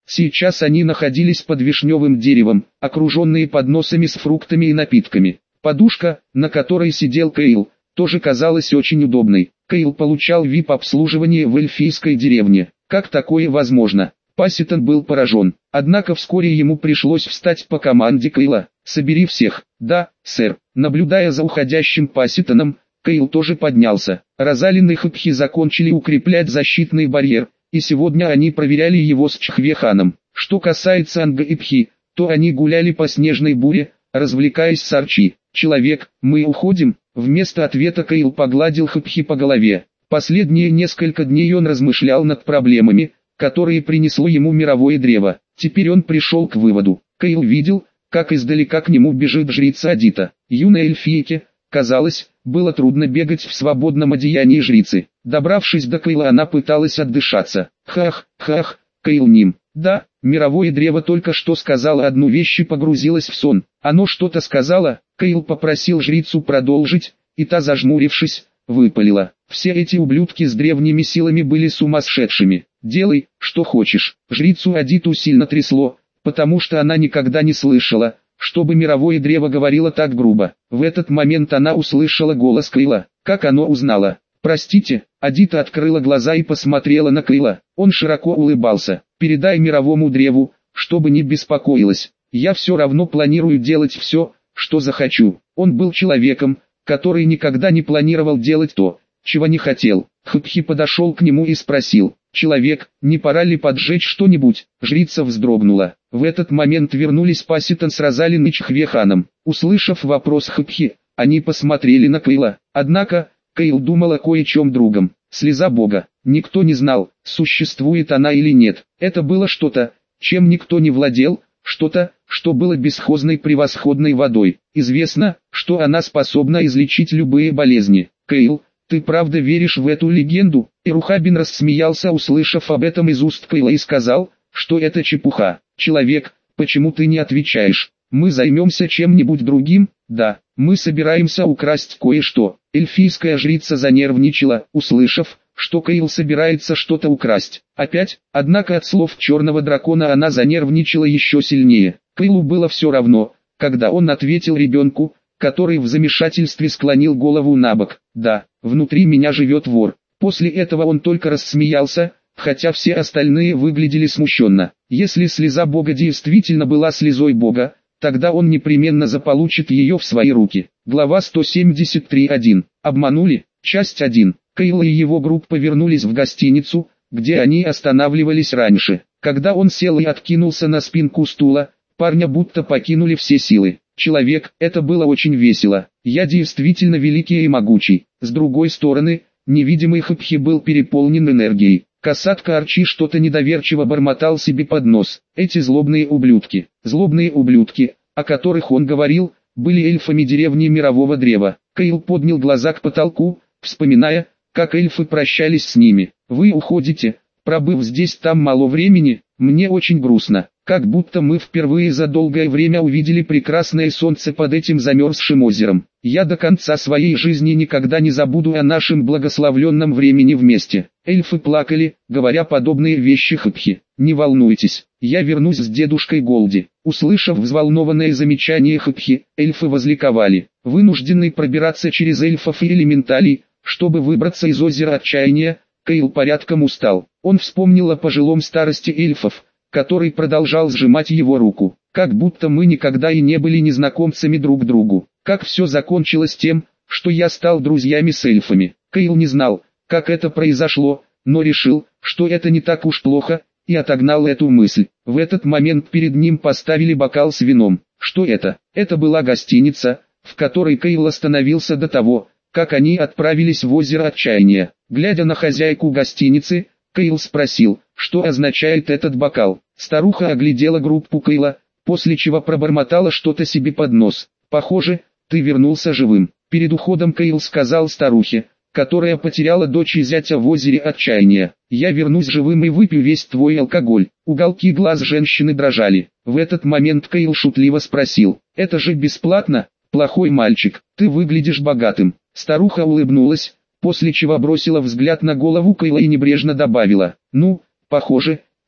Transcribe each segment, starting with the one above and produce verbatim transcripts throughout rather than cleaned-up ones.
Сейчас они находились под вишневым деревом, окруженные подносами с фруктами и напитками. Подушка, на которой сидел Кейл, тоже казалась очень удобной. Кейл получал ви ай пи-обслуживание в эльфийской деревне. Как такое возможно? Пасситон был поражен. Однако вскоре ему пришлось встать по команде Кейла. «Собери всех». «Да, сэр». Наблюдая за уходящим Пасситоном, Кейл тоже поднялся. Розалин и Хупхи закончили укреплять защитный барьер, и сегодня они проверяли его с Чхвеханом. Что касается Анга и Пхи, то они гуляли по снежной буре, развлекаясь с Арчи. «Человек, мы уходим?» Вместо ответа Кейл погладил Хупхи по голове. Последние несколько дней он размышлял над проблемами, которые принесло ему мировое древо. Теперь он пришел к выводу. Кейл видел, как издалека к нему бежит жрица Адита. Юной эльфийке, казалось, было трудно бегать в свободном одеянии жрицы. Добравшись до Кейла, она пыталась отдышаться. «Хах, хах, Кейл Ним». Да, мировое древо только что сказала одну вещь и погрузилось в сон. Оно что-то сказала, Кейл попросил жрицу продолжить, и та, зажмурившись, выпалила. Все эти ублюдки с древними силами были сумасшедшими. «Делай, что хочешь». Жрицу Адиту сильно трясло, потому что она никогда не слышала, чтобы мировое древо говорило так грубо. В этот момент она услышала голос Кейла. Как оно узнало? «Простите». Адита открыла глаза и посмотрела на Кейла. Он широко улыбался. «Передай мировому древу, чтобы не беспокоилась. Я все равно планирую делать все, что захочу». Он был человеком, который никогда не планировал делать то, чего не хотел. Хупхи подошел к нему и спросил: «Человек, не пора ли поджечь что-нибудь?» Жрица вздрогнула. В этот момент вернулись Пасситон с Розалин и Чхвеханом. Услышав вопрос Хупхи, они посмотрели на Кейла. Однако, Кейл думал о кое-чем другом. Слеза Бога. Никто не знал, существует она или нет. Это было что-то, чем никто не владел, что-то, что было бесхозной превосходной водой. Известно, что она способна излечить любые болезни. «Кейл, ты правда веришь в эту легенду?» Ирухабин рассмеялся, услышав об этом из уст Кейла, и сказал, что это чепуха. «Человек, почему ты не отвечаешь? Мы займемся чем-нибудь другим?» «Да, мы собираемся украсть кое-что». Эльфийская жрица занервничала, услышав, что Кейл собирается что-то украсть. Опять, однако от слов черного дракона она занервничала еще сильнее. Кейлу было все равно, когда он ответил ребенку, который в замешательстве склонил голову набок. «Да, внутри меня живет вор». После этого он только рассмеялся, хотя все остальные выглядели смущенно. Если слеза Бога действительно была слезой Бога, тогда он непременно заполучит ее в свои руки. Глава сто семьдесят три точка один. Обманули? Часть один. Кейл и его группа вернулись в гостиницу, где они останавливались раньше. Когда он сел и откинулся на спинку стула, парня будто покинули все силы. «Человек, это было очень весело. Я действительно великий и могучий». С другой стороны, невидимый Хупхи был переполнен энергией. Касатка Арчи что-то недоверчиво бормотал себе под нос. Эти злобные ублюдки, злобные ублюдки, о которых он говорил, были эльфами деревни Мирового Древа. Кейл поднял глаза к потолку, вспоминая, как эльфы прощались с ними. «Вы уходите, пробыв здесь там мало времени, мне очень грустно. Как будто мы впервые за долгое время увидели прекрасное солнце под этим замерзшим озером. Я до конца своей жизни никогда не забуду о нашем благословленном времени вместе». Эльфы плакали, говоря подобные вещи Хупхи. «Не волнуйтесь, я вернусь с дедушкой Голди». Услышав взволнованное замечание Хупхи, эльфы возликовали. Вынужденный пробираться через эльфов и элементалей, чтобы выбраться из озера отчаяния, Кейл порядком устал. Он вспомнил о пожилом старости эльфов, который продолжал сжимать его руку. «Как будто мы никогда и не были незнакомцами друг другу. Как все закончилось тем, что я стал друзьями с эльфами». Кейл не знал, как это произошло, но решил, что это не так уж плохо, и отогнал эту мысль. В этот момент перед ним поставили бокал с вином. Что это? Это была гостиница, в которой Кейл остановился до того, как они отправились в озеро отчаяния. Глядя на хозяйку гостиницы, Кейл спросил, что означает этот бокал. Старуха оглядела группу Кейла, после чего пробормотала что-то себе под нос. «Похоже, ты вернулся живым». Перед уходом Кейл сказал старухе, которая потеряла дочь и зятя в озере отчаяния: «Я вернусь живым и выпью весь твой алкоголь». Уголки глаз женщины дрожали. В этот момент Кейл шутливо спросил: «Это же бесплатно? Плохой мальчик, ты выглядишь богатым». Старуха улыбнулась, после чего бросила взгляд на голову Кейла и небрежно добавила: «Ну, похоже,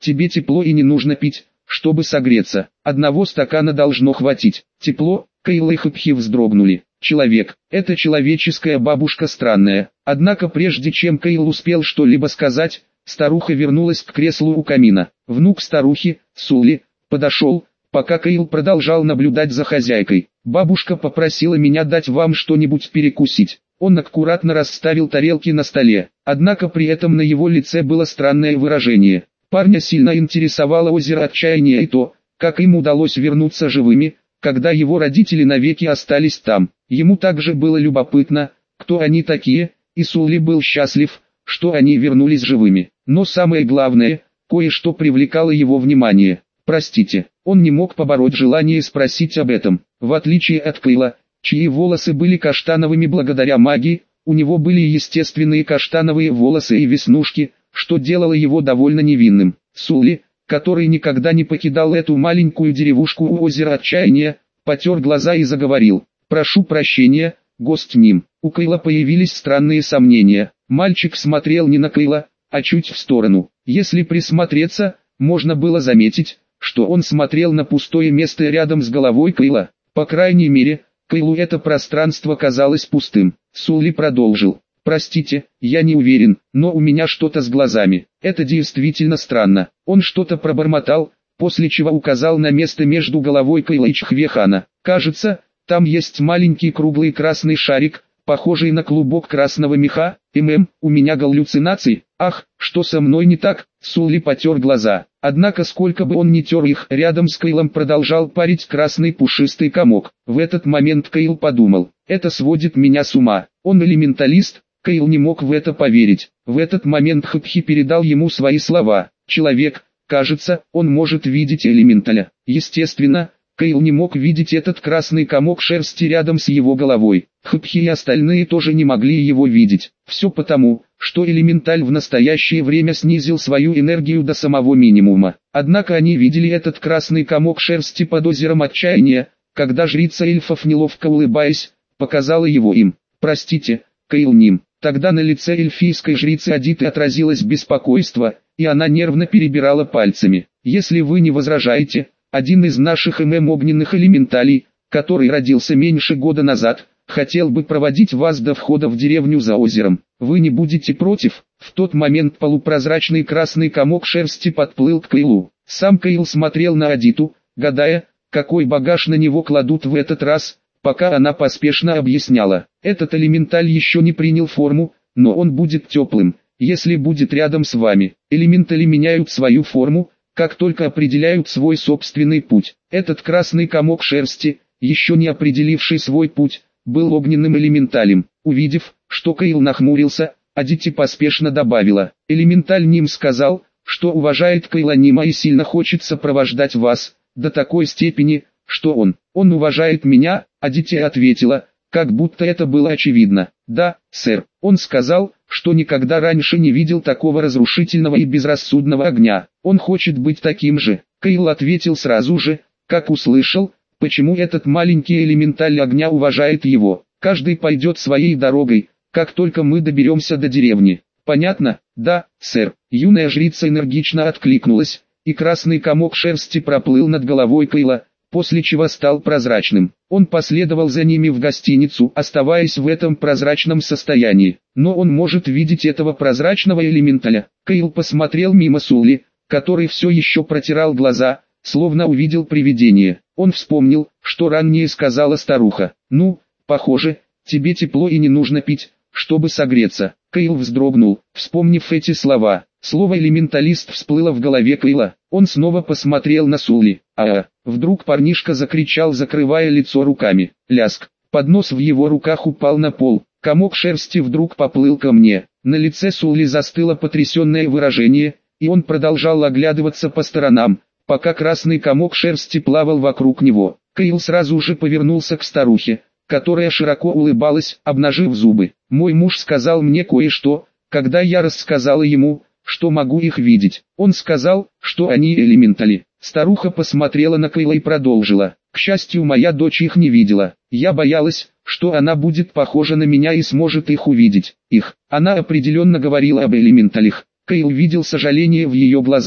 тебе тепло и не нужно пить, чтобы согреться. Одного стакана должно хватить. Тепло, Кейл и Хупхи вздрогнули. Человек, эта человеческая бабушка странная. Однако прежде чем Кейл успел что-либо сказать, старуха вернулась к креслу у камина. Внук старухи, Сули, подошел, пока Кейл продолжал наблюдать за хозяйкой. Бабушка попросила меня дать вам что-нибудь перекусить. Он аккуратно расставил тарелки на столе, однако при этом на его лице было странное выражение. Парня сильно интересовало озеро отчаяния и то, как им удалось вернуться живыми, когда его родители навеки остались там. Ему также было любопытно, кто они такие, и Сули был счастлив, что они вернулись живыми. Но самое главное, кое-что привлекало его внимание. Простите, он не мог побороть желание спросить об этом. В отличие от Кейла, чьи волосы были каштановыми благодаря магии, у него были естественные каштановые волосы и веснушки, что делало его довольно невинным. Сули, который никогда не покидал эту маленькую деревушку у озера отчаяния, потер глаза и заговорил. «Прошу прощения, гость Ним». У Кейла появились странные сомнения. Мальчик смотрел не на Кейла, а чуть в сторону. Если присмотреться, можно было заметить, что он смотрел на пустое место рядом с головой Кейла. По крайней мере, Кейлу это пространство казалось пустым. Сули продолжил. «Простите, я не уверен, но у меня что-то с глазами. Это действительно странно». Он что-то пробормотал, после чего указал на место между головой Кейла и Чхвехана. «Кажется, там есть маленький круглый красный шарик, похожий на клубок красного меха. ММ, у меня галлюцинации. Ах, что со мной не так?» Сули потер глаза. Однако сколько бы он ни тер их, рядом с Кейлом продолжал парить красный пушистый комок. В этот момент Кейл подумал, это сводит меня с ума. Он элементалист, Кейл не мог в это поверить. В этот момент Хупхи передал ему свои слова. Человек, кажется, он может видеть элементаля. Естественно, Кейл не мог видеть этот красный комок шерсти рядом с его головой. Хупхи и остальные тоже не могли его видеть. Все потому, что элементаль в настоящее время снизил свою энергию до самого минимума. Однако они видели этот красный комок шерсти под озером отчаяния, когда жрица эльфов, неловко улыбаясь, показала его им. «Простите, Кейл Ним». Тогда на лице эльфийской жрицы Адиты отразилось беспокойство, и она нервно перебирала пальцами. «Если вы не возражаете, один из наших ММ огненных элементалей, который родился меньше года назад, хотел бы проводить вас до входа в деревню за озером. Вы не будете против?» В тот момент полупрозрачный красный комок шерсти подплыл к Кейлу. Сам Кейл смотрел на Адиту, гадая, какой багаж на него кладут в этот раз, пока она поспешно объясняла. Этот элементаль еще не принял форму, но он будет теплым, если будет рядом с вами. Элементали меняют свою форму, как только определяют свой собственный путь. Этот красный комок шерсти, еще не определивший свой путь, был огненным элементалем. Увидев, что Кейл нахмурился, Адити поспешно добавила. Элементаль Ним сказал, что уважает Кейла Нима и сильно хочет сопровождать вас, до такой степени, что он, он уважает меня, Адити ответила, как будто это было очевидно. Да, сэр, он сказал, что никогда раньше не видел такого разрушительного и безрассудного огня. Он хочет быть таким же. Кейл ответил сразу же, как услышал, почему этот маленький элементаль огня уважает его. Каждый пойдет своей дорогой, как только мы доберемся до деревни. Понятно? Да, сэр. Юная жрица энергично откликнулась, и красный комок шерсти проплыл над головой Кейла, после чего стал прозрачным. Он последовал за ними в гостиницу, оставаясь в этом прозрачном состоянии. Но он может видеть этого прозрачного элементаля. Кейл посмотрел мимо Сули, который все еще протирал глаза, словно увидел привидение. Он вспомнил, что ранее сказала старуха. «Ну, похоже, тебе тепло и не нужно пить, чтобы согреться». Кейл вздрогнул, вспомнив эти слова. Слово «элементалист» всплыло в голове Кейла. Он снова посмотрел на Сули. А-а! Вдруг парнишка закричал, закрывая лицо руками. Ляск. Поднос в его руках упал на пол. Комок шерсти вдруг поплыл ко мне. На лице Сули застыло потрясенное выражение, и он продолжал оглядываться по сторонам, пока красный комок шерсти плавал вокруг него. Кейл сразу же повернулся к старухе, которая широко улыбалась, обнажив зубы. «Мой муж сказал мне кое-что, когда я рассказала ему, что могу их видеть. Он сказал, что они элементали». Старуха посмотрела на Кейла и продолжила. «К счастью, моя дочь их не видела. Я боялась, что она будет похожа на меня и сможет их увидеть. Их». Она определенно говорила об элементалях. Кейл видел сожаление в ее глазах.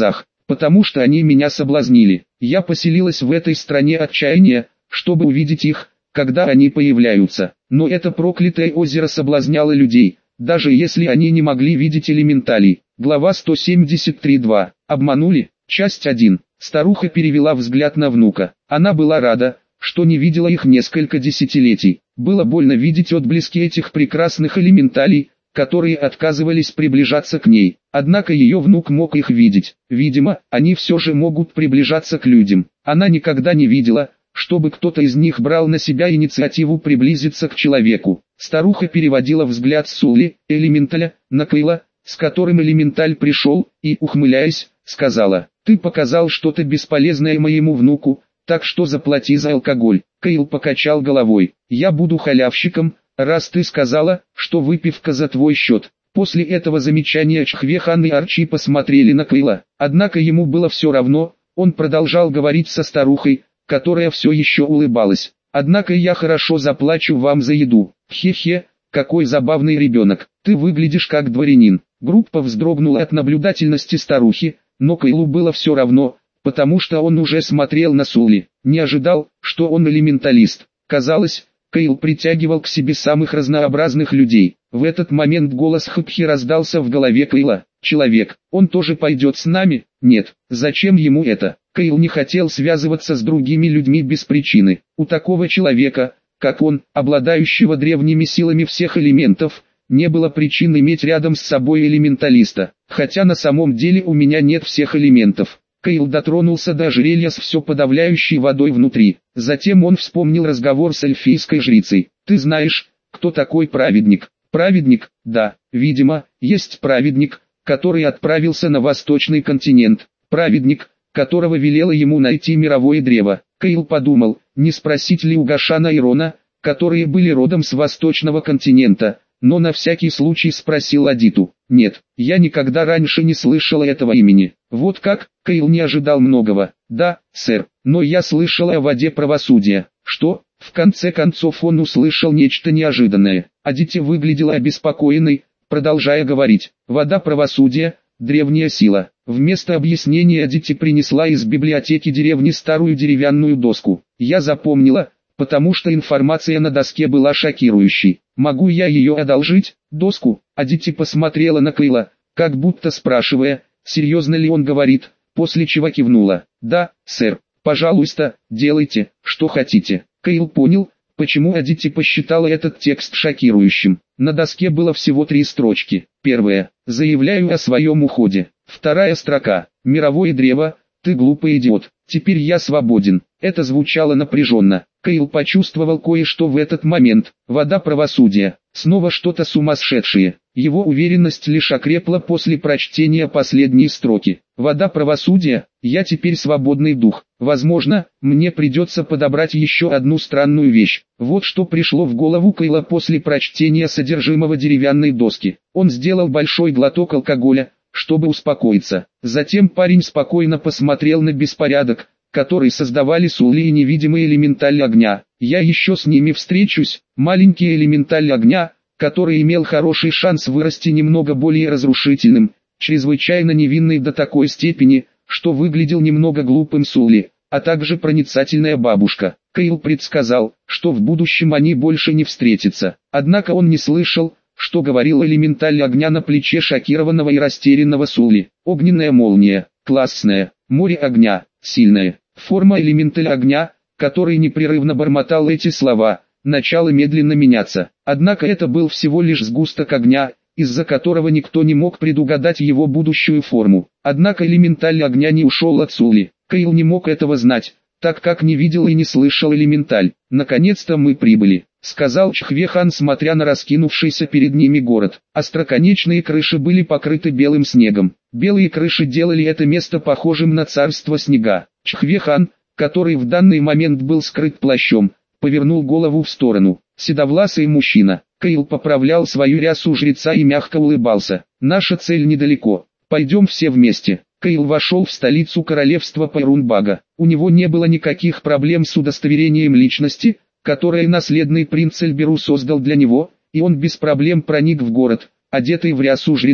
потому что они меня соблазнили. Я поселилась в этой стране отчаяния, чтобы увидеть их, когда они появляются. Но это проклятое озеро соблазняло людей, даже если они не могли видеть элементалей. Глава сто семьдесят три два. Обманули? Часть один. Старуха перевела взгляд на внука. Она была рада, что не видела их несколько десятилетий. Было больно видеть отблески этих прекрасных элементалей, которые отказывались приближаться к ней. Однако ее внук мог их видеть. Видимо, они все же могут приближаться к людям. Она никогда не видела, чтобы кто-то из них брал на себя инициативу приблизиться к человеку. Старуха переводила взгляд с Сули, элементаля, на Кейла, с которым элементаль пришел, и, ухмыляясь, сказала: «Ты показал что-то бесполезное моему внуку, так что заплати за алкоголь». Кейл покачал головой. «Я буду халявщиком, раз ты сказала, что выпивка за твой счет». После этого замечания Чхвехан и Арчи посмотрели на Кейла. Однако ему было все равно, он продолжал говорить со старухой, которая все еще улыбалась. «Однако я хорошо заплачу вам за еду. Хе-хе, какой забавный ребенок, ты выглядишь как дворянин». Группа вздрогнула от наблюдательности старухи, но Кейлу было все равно, потому что он уже смотрел на Сули, не ожидал, что он элементалист. Казалось, Кейл притягивал к себе самых разнообразных людей. В этот момент голос Хапхи раздался в голове Кейла. «Человек, он тоже пойдет с нами?» «Нет, зачем ему это?» Кейл не хотел связываться с другими людьми без причины. У такого человека, как он, обладающего древними силами всех элементов, не было причин иметь рядом с собой элементалиста. Хотя на самом деле у меня нет всех элементов. Кейл дотронулся до ожерелья с все подавляющей водой внутри. Затем он вспомнил разговор с эльфийской жрицей. «Ты знаешь, кто такой праведник?» «Праведник, да, видимо, есть праведник, который отправился на восточный континент. Праведник, которого велело ему найти мировое древо». Кейл подумал, не спросить ли у Гашана и Рона, которые были родом с восточного континента, но на всякий случай спросил Адиту. «Нет, я никогда раньше не слышала этого имени». «Вот как?» Кейл не ожидал многого. «Да, сэр, но я слышала о воде правосудия». «Что?» В конце концов он услышал нечто неожиданное. Адити выглядела обеспокоенной, продолжая говорить. «Вода правосудия, древняя сила». Вместо объяснения Адити принесла из библиотеки деревни старую деревянную доску. Я запомнила, потому что информация на доске была шокирующей. «Могу я ее одолжить?» «Доску?» Адити посмотрела на Кейла, как будто спрашивая, серьезно ли он говорит, после чего кивнула. «Да, сэр, пожалуйста, делайте, что хотите». Кейл понял, почему Адити посчитала этот текст шокирующим. На доске было всего три строчки. Первая: «Заявляю о своем уходе». Вторая строка: «Мировое древо, ты глупый идиот, теперь я свободен». Это звучало напряженно. Кейл почувствовал кое-что в этот момент. Вода правосудия. Снова что-то сумасшедшее. Его уверенность лишь окрепла после прочтения последней строки. Вода правосудия, я теперь свободный дух. Возможно, мне придется подобрать еще одну странную вещь. Вот что пришло в голову Кейла после прочтения содержимого деревянной доски. Он сделал большой глоток алкоголя, чтобы успокоиться. Затем парень спокойно посмотрел на беспорядок, который создавали Сули и невидимый элементаль огня. «Я еще с ними встречусь». Маленький элементаль огня, который имел хороший шанс вырасти немного более разрушительным, чрезвычайно невинный до такой степени, что выглядел немного глупым Сули, а также проницательная бабушка. Кейл предсказал, что в будущем они больше не встретятся. Однако он не слышал, что говорил элементаль огня на плече шокированного и растерянного Сули. «Огненная молния, классная, море огня, сильная». Форма элементаля огня, который непрерывно бормотал эти слова, начала медленно меняться. Однако это был всего лишь сгусток огня, из-за которого никто не мог предугадать его будущую форму. Однако элементаль огня не ушел от Сули. Кейл не мог этого знать, так как не видел и не слышал элементаль. «Наконец-то мы прибыли», — сказал Чхвехан, смотря на раскинувшийся перед ними город. Остроконечные крыши были покрыты белым снегом. Белые крыши делали это место похожим на царство снега. Чхвехан, который в данный момент был скрыт плащом, повернул голову в сторону. Седовласый мужчина. Кейл поправлял свою рясу жреца и мягко улыбался. «Наша цель недалеко. Пойдем все вместе». Кейл вошел в столицу королевства Пайрунбага. У него не было никаких проблем с удостоверением личности, которое наследный принц Эльберу создал для него, и он без проблем проник в город, одетый в рясу жреца.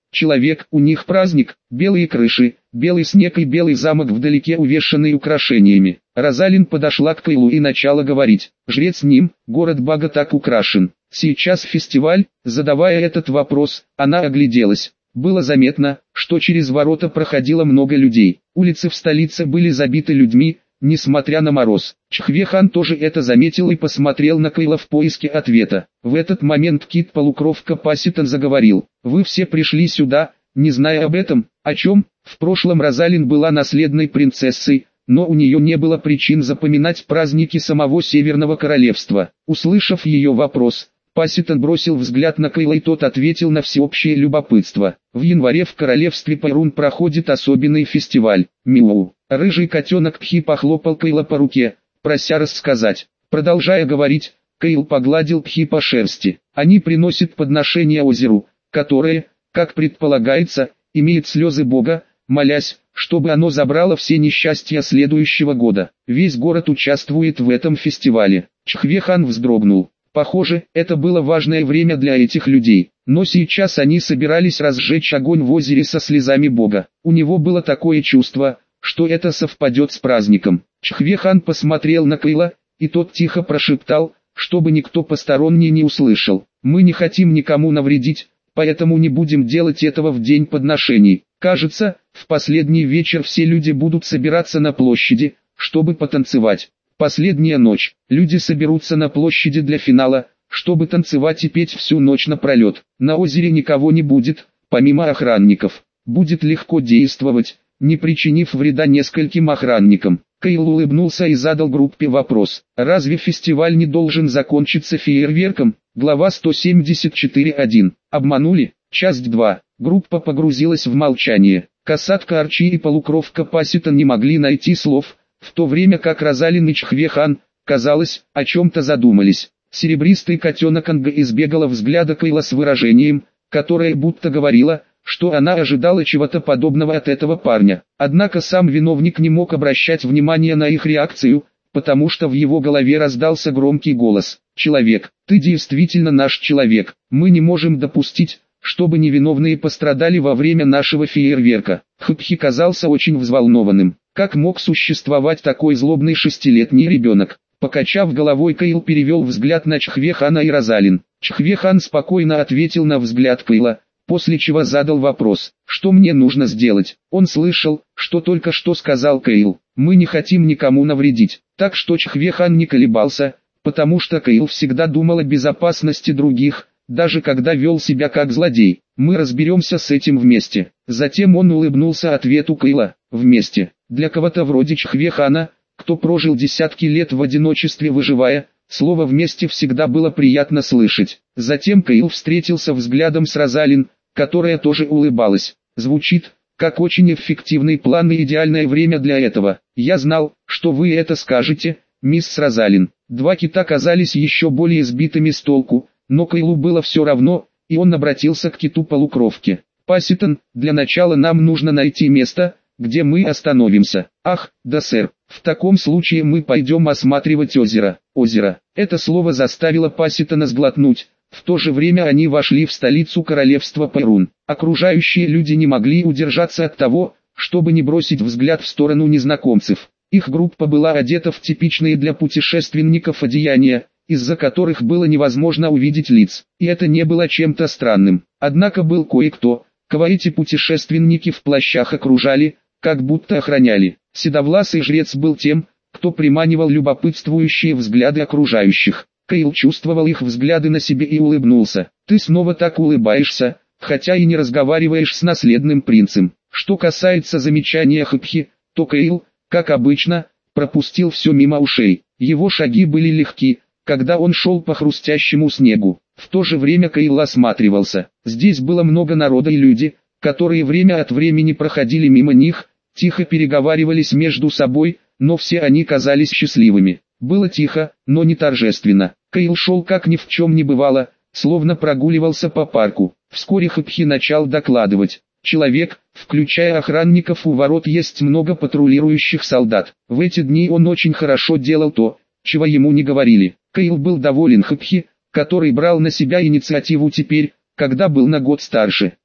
Человек, у них праздник, белые крыши, белый снег и белый замок вдалеке увешанный украшениями. Розалин подошла к Кайлу и начала говорить. Жрец Ним, город Бага так украшен. Сейчас фестиваль. Задавая этот вопрос, она огляделась. Было заметно, что через ворота проходило много людей. Улицы в столице были забиты людьми, несмотря на мороз. Чхве-хан тоже это заметил и посмотрел на Кайла в поиске ответа. В этот момент Кит-полукровка Паситон заговорил. «Вы все пришли сюда, не зная об этом, о чем? В прошлом Розалин была наследной принцессой, но у нее не было причин запоминать праздники самого Северного Королевства». Услышав ее вопрос, Паситон бросил взгляд на Кайла, и тот ответил на всеобщее любопытство. В январе в королевстве Перун проходит особенный фестиваль. Мяу. Рыжий котенок Пхи похлопал Кайла по руке, прося рассказать. Продолжая говорить, Кайл погладил Пхи по шерсти. Они приносят подношение озеру, которое, как предполагается, имеет слезы Бога, молясь, чтобы оно забрало все несчастья следующего года. Весь город участвует в этом фестивале. Чхве-хан вздрогнул. Похоже, это было важное время для этих людей, но сейчас они собирались разжечь огонь в озере со слезами Бога. У него было такое чувство, что это совпадет с праздником. Чхве-хан посмотрел на Кайла, и тот тихо прошептал, чтобы никто посторонний не услышал. «Мы не хотим никому навредить, поэтому не будем делать этого в день подношений. Кажется, в последний вечер все люди будут собираться на площади, чтобы потанцевать. Последняя ночь. Люди соберутся на площади для финала, чтобы танцевать и петь всю ночь напролет. На озере никого не будет, помимо охранников. Будет легко действовать, не причинив вреда нескольким охранникам». Кайл улыбнулся и задал группе вопрос. «Разве фестиваль не должен закончиться фейерверком?» Глава сто семьдесят четыре точка один. Обманули. Часть два. Группа погрузилась в молчание. Касатка Арчи и полукровка Паситон не могли найти слов, в то время как Розалин и Чхве-хан, казалось, о чем-то задумались. Серебристый котенок Анга избегала взгляда Кайла с выражением, которое будто говорило, что она ожидала чего-то подобного от этого парня. Однако сам виновник не мог обращать внимания на их реакцию, потому что в его голове раздался громкий голос. «Человек, ты действительно наш человек. Мы не можем допустить, чтобы невиновные пострадали во время нашего фейерверка». Хпхи казался очень взволнованным. Как мог существовать такой злобный шестилетний ребенок? Покачав головой, Кайл перевел взгляд на Чхве-хана и Розалин. Чхве-хан спокойно ответил на взгляд Кайла, после чего задал вопрос: «Что мне нужно сделать?» Он слышал, что только что сказал Кайл. «Мы не хотим никому навредить». Так что Чхве-хан не колебался, потому что Кайл всегда думал о безопасности других, даже когда вел себя как злодей. «Мы разберемся с этим вместе». Затем он улыбнулся ответу Кайла. «Вместе». Для кого-то вроде Чхве-хана, кто прожил десятки лет в одиночестве выживая, слово «вместе» всегда было приятно слышать. Затем Кайл встретился взглядом с Розалин, которая тоже улыбалась. Звучит, как очень эффективный план и идеальное время для этого. «Я знал, что вы это скажете, мисс Розалин». Два кита казались еще более сбитыми с толку, но Кайлу было все равно, и он обратился к киту-полукровке. «Паситон, для начала нам нужно найти место, где мы остановимся». «Ах, да сэр, в таком случае мы пойдем осматривать озеро». «Озеро». Это слово заставило Паситона сглотнуть. В то же время они вошли в столицу королевства Перун. Окружающие люди не могли удержаться от того, чтобы не бросить взгляд в сторону незнакомцев. Их группа была одета в типичные для путешественников одеяния, из-за которых было невозможно увидеть лиц. И это не было чем-то странным. Однако был кое-кто, кого эти путешественники в плащах окружали, как будто охраняли. Седовласый жрец был тем, кто приманивал любопытствующие взгляды окружающих. Кайл чувствовал их взгляды на себе и улыбнулся. «Ты снова так улыбаешься, хотя и не разговариваешь с наследным принцем». Что касается замечания Хпхи, то Кайл, как обычно, пропустил все мимо ушей. Его шаги были легки, когда он шел по хрустящему снегу. В то же время Кайл осматривался. Здесь было много народа, и люди, которые время от времени проходили мимо них, тихо переговаривались между собой, но все они казались счастливыми. Было тихо, но не торжественно. Кайл шел как ни в чем не бывало, словно прогуливался по парку. Вскоре Хпхи начал докладывать. «Человек, включая охранников у ворот, есть много патрулирующих солдат. В эти дни он очень хорошо делал то, чего ему не говорили». Кайл был доволен Хпхи, который брал на себя инициативу теперь, когда был на год старше.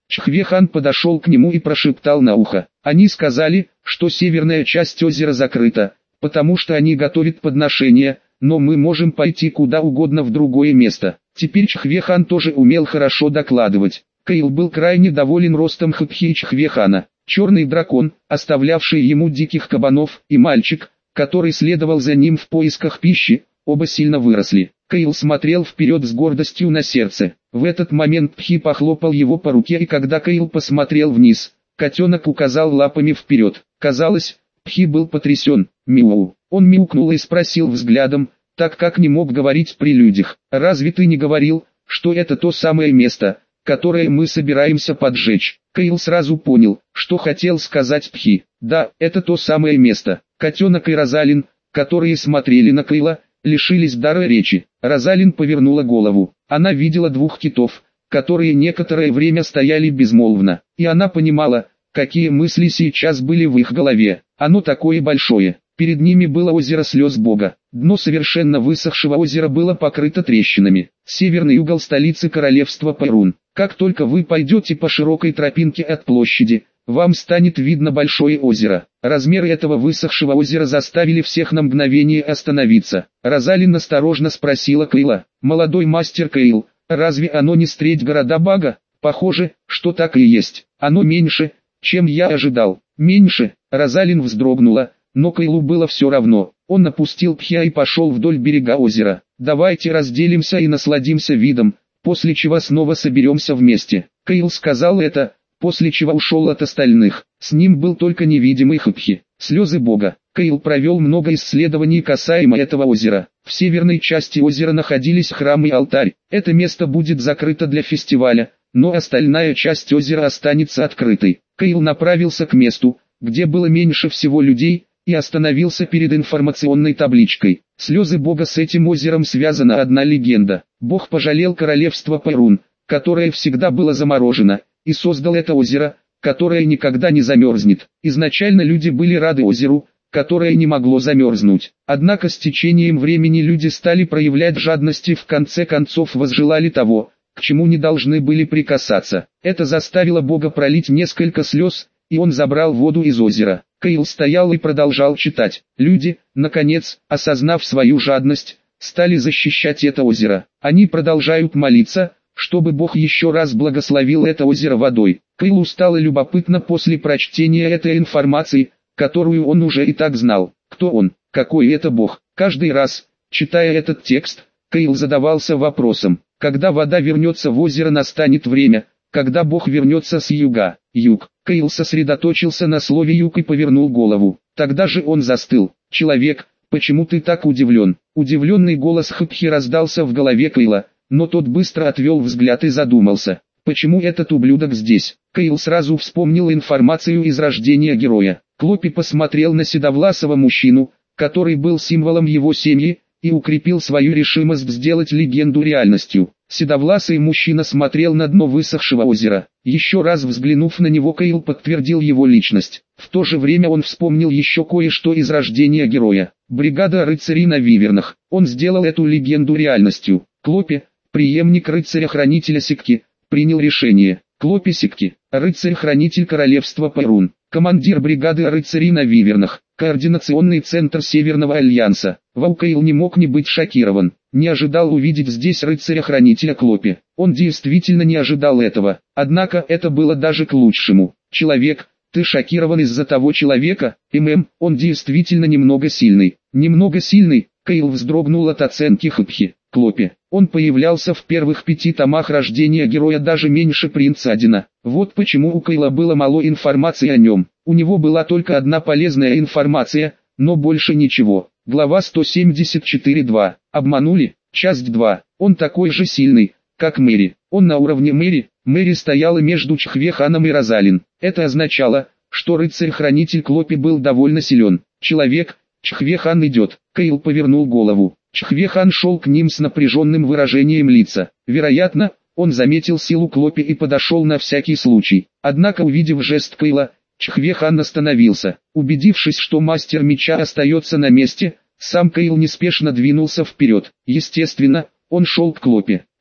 Чхве-хан подошел к нему и прошептал на ухо. Они сказали, что северная часть озера закрыта, потому что они готовят подношения, но мы можем пойти куда угодно в другое место. Теперь Чхве-хан тоже умел хорошо докладывать. Кейл был крайне доволен ростом Хапхи и Чхве-хана. Черный дракон, оставлявший ему диких кабанов, и мальчик, который следовал за ним в поисках пищи, оба сильно выросли. Кейл смотрел вперед с гордостью на сердце. В этот момент Пхи похлопал его по руке, и когда Кейл посмотрел вниз, котенок указал лапами вперед. Казалось, Пхи был потрясен. «Мяу». Он мяукнул и спросил взглядом, так как не мог говорить при людях. «Разве ты не говорил, что это то самое место, которое мы собираемся поджечь?» Кейл сразу понял, что хотел сказать Пхи. «Да, это то самое место». Котенок и Розалин, которые смотрели на Кейла, лишились дара речи. Розалин повернула голову. Она видела двух китов, которые некоторое время стояли безмолвно, и она понимала, какие мысли сейчас были в их голове. Оно такое большое. Перед ними было озеро слез Бога. Дно совершенно высохшего озера было покрыто трещинами. Северный угол столицы королевства Перун. Как только вы пойдете по широкой тропинке от площади, вам станет видно большое озеро. Размеры этого высохшего озера заставили всех на мгновение остановиться. Розалин осторожно спросила Кейла: «Молодой мастер Кейл, разве оно не треть города Бага?» «Похоже, что так и есть. Оно меньше, чем я ожидал». «Меньше?» Розалин вздрогнула, но Кейлу было все равно. Он опустил Пхи и пошел вдоль берега озера. «Давайте разделимся и насладимся видом, после чего снова соберемся вместе». Кейл сказал это, после чего ушел от остальных. С ним был только невидимый Хапхи. Слезы Бога. Кейл провел много исследований касаемо этого озера. В северной части озера находились храм и алтарь. Это место будет закрыто для фестиваля, но остальная часть озера останется открытой. Кейл направился к месту, где было меньше всего людей, и остановился перед информационной табличкой. Слезы Бога. С этим озером связана одна легенда. Бог пожалел королевство Перун, которое всегда было заморожено, и создал это озеро, которое никогда не замерзнет. Изначально люди были рады озеру, которое не могло замерзнуть. Однако с течением времени люди стали проявлять жадность и в конце концов возжелали того, к чему не должны были прикасаться. Это заставило Бога пролить несколько слез, и он забрал воду из озера. Кейл стоял и продолжал читать. Люди, наконец, осознав свою жадность, стали защищать это озеро. Они продолжают молиться, чтобы Бог еще раз благословил это озеро водой. Кейлу стало любопытно после прочтения этой информации, которую он уже и так знал. Кто он? Какой это Бог? Каждый раз, читая этот текст, Кейл задавался вопросом: когда вода вернется в озеро, настанет время, когда Бог вернется с юга. Юг. Кейл сосредоточился на слове юг и повернул голову. Тогда же он застыл. «Человек, почему ты так удивлен?» Удивленный голос Хапхи раздался в голове Кейла, но тот быстро отвел взгляд и задумался. Почему этот ублюдок здесь? Кейл сразу вспомнил информацию из рождения героя. Клопи посмотрел на седовласого мужчину, который был символом его семьи, и укрепил свою решимость сделать легенду реальностью. Седовласый мужчина смотрел на дно высохшего озера. Еще раз взглянув на него, Кейл подтвердил его личность. В то же время он вспомнил еще кое-что из рождения героя. Бригада рыцарей на вивернах. Он сделал эту легенду реальностью. Клопи, преемник рыцаря-хранителя Сикки, принял решение. Клопи Сикки, рыцарь-хранитель королевства Перун, командир бригады рыцарей на вивернах, координационный центр Северного Альянса. Ваукейл не мог не быть шокирован. Не ожидал увидеть здесь рыцаря-хранителя Клопи. Он действительно не ожидал этого. Однако это было даже к лучшему. «Человек, ты шокирован из-за того человека?» «ММ, он действительно немного сильный». «Немного сильный?» Кейл вздрогнул от оценки Хапхи. Клопи. Он появлялся в первых пяти томах рождения героя даже меньше принца Адина. Вот почему у Кейла было мало информации о нем. У него была только одна полезная информация, но больше ничего. Глава сто семьдесят четыре два. Обманули? Часть два. Он такой же сильный, как Мэри. Он на уровне Мэри. Мэри стояла между Чхве-ханом и Розалин. Это означало, что рыцарь-хранитель Клопи был довольно силен. Человек, Чхве-хан идет. Кейл повернул голову. Чхве-хан шел к ним с напряженным выражением лица. Вероятно, он заметил силу Клопи и подошел на всякий случай. Однако, увидев жест Кейла, Чхве-хан остановился. Убедившись, что мастер меча остается на месте, сам Кейл неспешно двинулся вперед. Естественно, он шел к Клопи.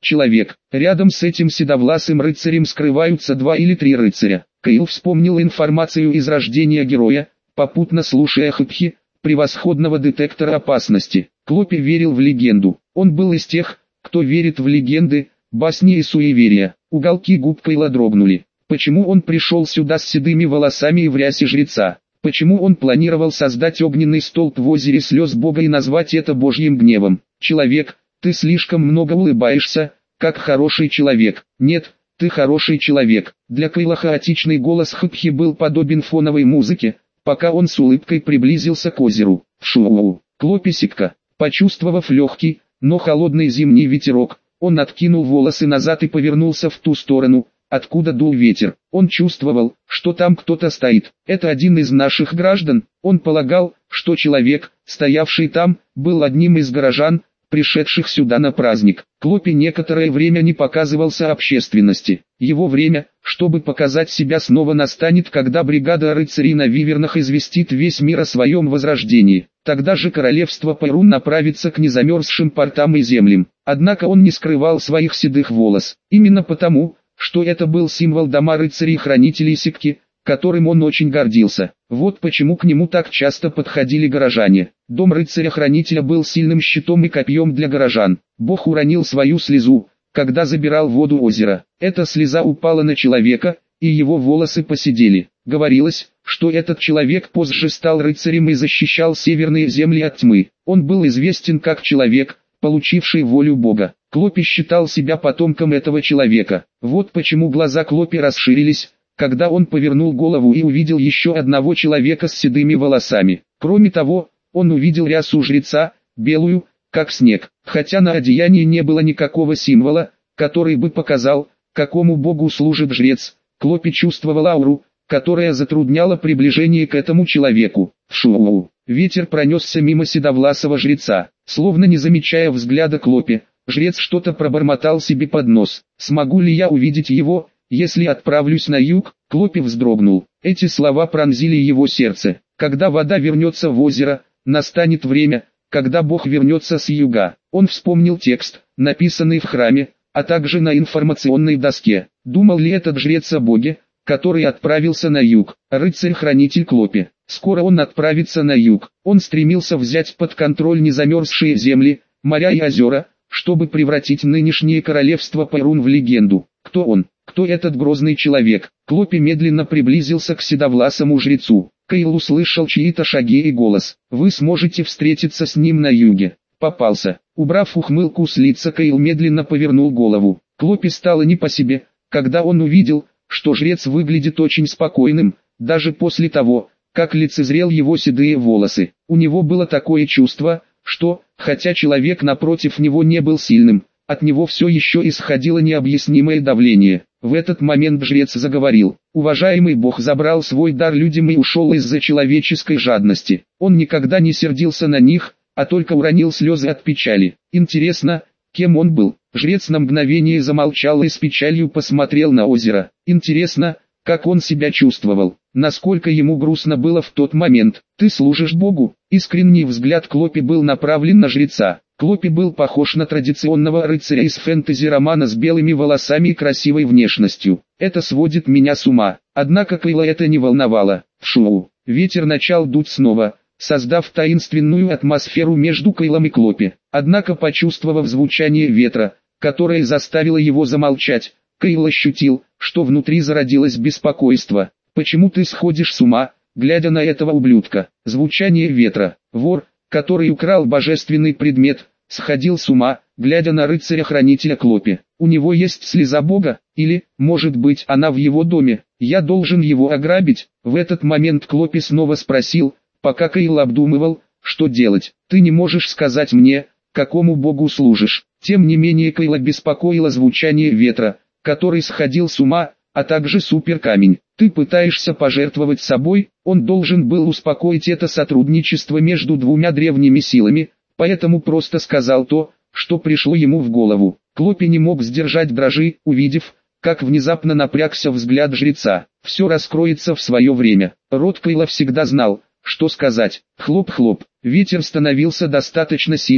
человек. Рядом с этим седовласым рыцарем скрываются два или три рыцаря. Кайл вспомнил информацию из рождения героя, попутно слушая Хпхи, превосходного детектора опасности. Клопи верил в легенду. Он был из тех, кто верит в легенды, басни и суеверия. Уголки губ Кайла дрогнули. Почему он пришел сюда с седыми волосами и в рясе жреца? Почему он планировал создать огненный столб в озере слез Бога и назвать это Божьим гневом? Человек, ты слишком много улыбаешься, как хороший человек. Нет, ты хороший человек. Для Кайла хаотичный голос Хпхи был подобен фоновой музыке, пока он с улыбкой приблизился к озеру. Шоу. Клопи сикка. Почувствовав легкий, но холодный зимний ветерок, он откинул волосы назад и повернулся в ту сторону, откуда дул ветер. Он чувствовал, что там кто-то стоит. Это один из наших граждан. Он полагал, что человек, стоявший там, был одним из горожан, пришедших сюда на праздник. Клопи некоторое время не показывался общественности. Его время, чтобы показать себя, снова настанет, когда бригада рыцарей на вивернах известит весь мир о своем возрождении. Тогда же королевство Пайрун направится к незамерзшим портам и землям. Однако он не скрывал своих седых волос. Именно потому, что это был символ дома рыцарей-хранителей Сикки, которым он очень гордился. Вот почему к нему так часто подходили горожане. Дом рыцаря-хранителя был сильным щитом и копьем для горожан. Бог уронил свою слезу, когда забирал воду озера. Эта слеза упала на человека, и его волосы поседели. Говорилось, что этот человек позже стал рыцарем и защищал северные земли от тьмы. Он был известен как человек, получивший волю Бога. Клопи считал себя потомком этого человека. Вот почему глаза Клопи расширились, когда он повернул голову и увидел еще одного человека с седыми волосами. Кроме того, он увидел рясу жреца, белую, как снег. Хотя на одеянии не было никакого символа, который бы показал, какому богу служит жрец, Клопи чувствовал ауру, которая затрудняла приближение к этому человеку. Шоу. Ветер пронесся мимо седовласого жреца, словно не замечая взгляда Клопи. Жрец что-то пробормотал себе под нос. «Смогу ли я увидеть его, если отправлюсь на юг?» Клопи вздрогнул. Эти слова пронзили его сердце. Когда вода вернется в озеро, настанет время, когда Бог вернется с юга. Он вспомнил текст, написанный в храме, а также на информационной доске. Думал ли этот жрец о Боге, который отправился на юг? Рыцарь-хранитель Клопи. Скоро он отправится на юг. Он стремился взять под контроль незамерзшие земли, моря и озера, чтобы превратить нынешнее королевство Пайрун в легенду. Кто он? Кто этот грозный человек? Клопи медленно приблизился к седовласому жрецу. Кайл услышал чьи-то шаги и голос. «Вы сможете встретиться с ним на юге». Попался. Убрав ухмылку с лица, Кайл медленно повернул голову. Клопи стало не по себе, когда он увидел, что жрец выглядит очень спокойным, даже после того, как лицезрел его седые волосы. У него было такое чувство, что, хотя человек напротив него не был сильным, от него все еще исходило необъяснимое давление. В этот момент жрец заговорил. Уважаемый Бог забрал свой дар людям и ушел из-за человеческой жадности. Он никогда не сердился на них, а только уронил слезы от печали. Интересно, кем он был? Жрец на мгновение замолчал и с печалью посмотрел на озеро. Интересно, как он себя чувствовал, насколько ему грустно было в тот момент. «Ты служишь Богу?» Искренний взгляд Клопи был направлен на жреца. Клопи был похож на традиционного рыцаря из фэнтези-романа с белыми волосами и красивой внешностью. «Это сводит меня с ума». Однако Кайла это не волновало. Шоу. Ветер начал дуть снова, создав таинственную атмосферу между Кайлом и Клопи. Однако, почувствовав звучание ветра, которое заставило его замолчать, Кайл ощутил, что внутри зародилось беспокойство. «Почему ты сходишь с ума, глядя на этого ублюдка?» Звучание ветра. Вор, который украл божественный предмет, сходил с ума, глядя на рыцаря-хранителя Клопи. У него есть слеза Бога, или, может быть, она в его доме. Я должен его ограбить. В этот момент Клопи снова спросил, пока Кайл обдумывал, что делать. «Ты не можешь сказать мне, какому богу служишь?» Тем не менее Кайла беспокоило звучание ветра, который сходил с ума, а также суперкамень. «Ты пытаешься пожертвовать собой?» Он должен был успокоить это сотрудничество между двумя древними силами, поэтому просто сказал то, что пришло ему в голову. Клопи не мог сдержать дрожи, увидев, как внезапно напрягся взгляд жреца. «Все раскроется в свое время». Рот Кайла всегда знал, что сказать. Хлоп-хлоп. Ветер становился достаточно сильным,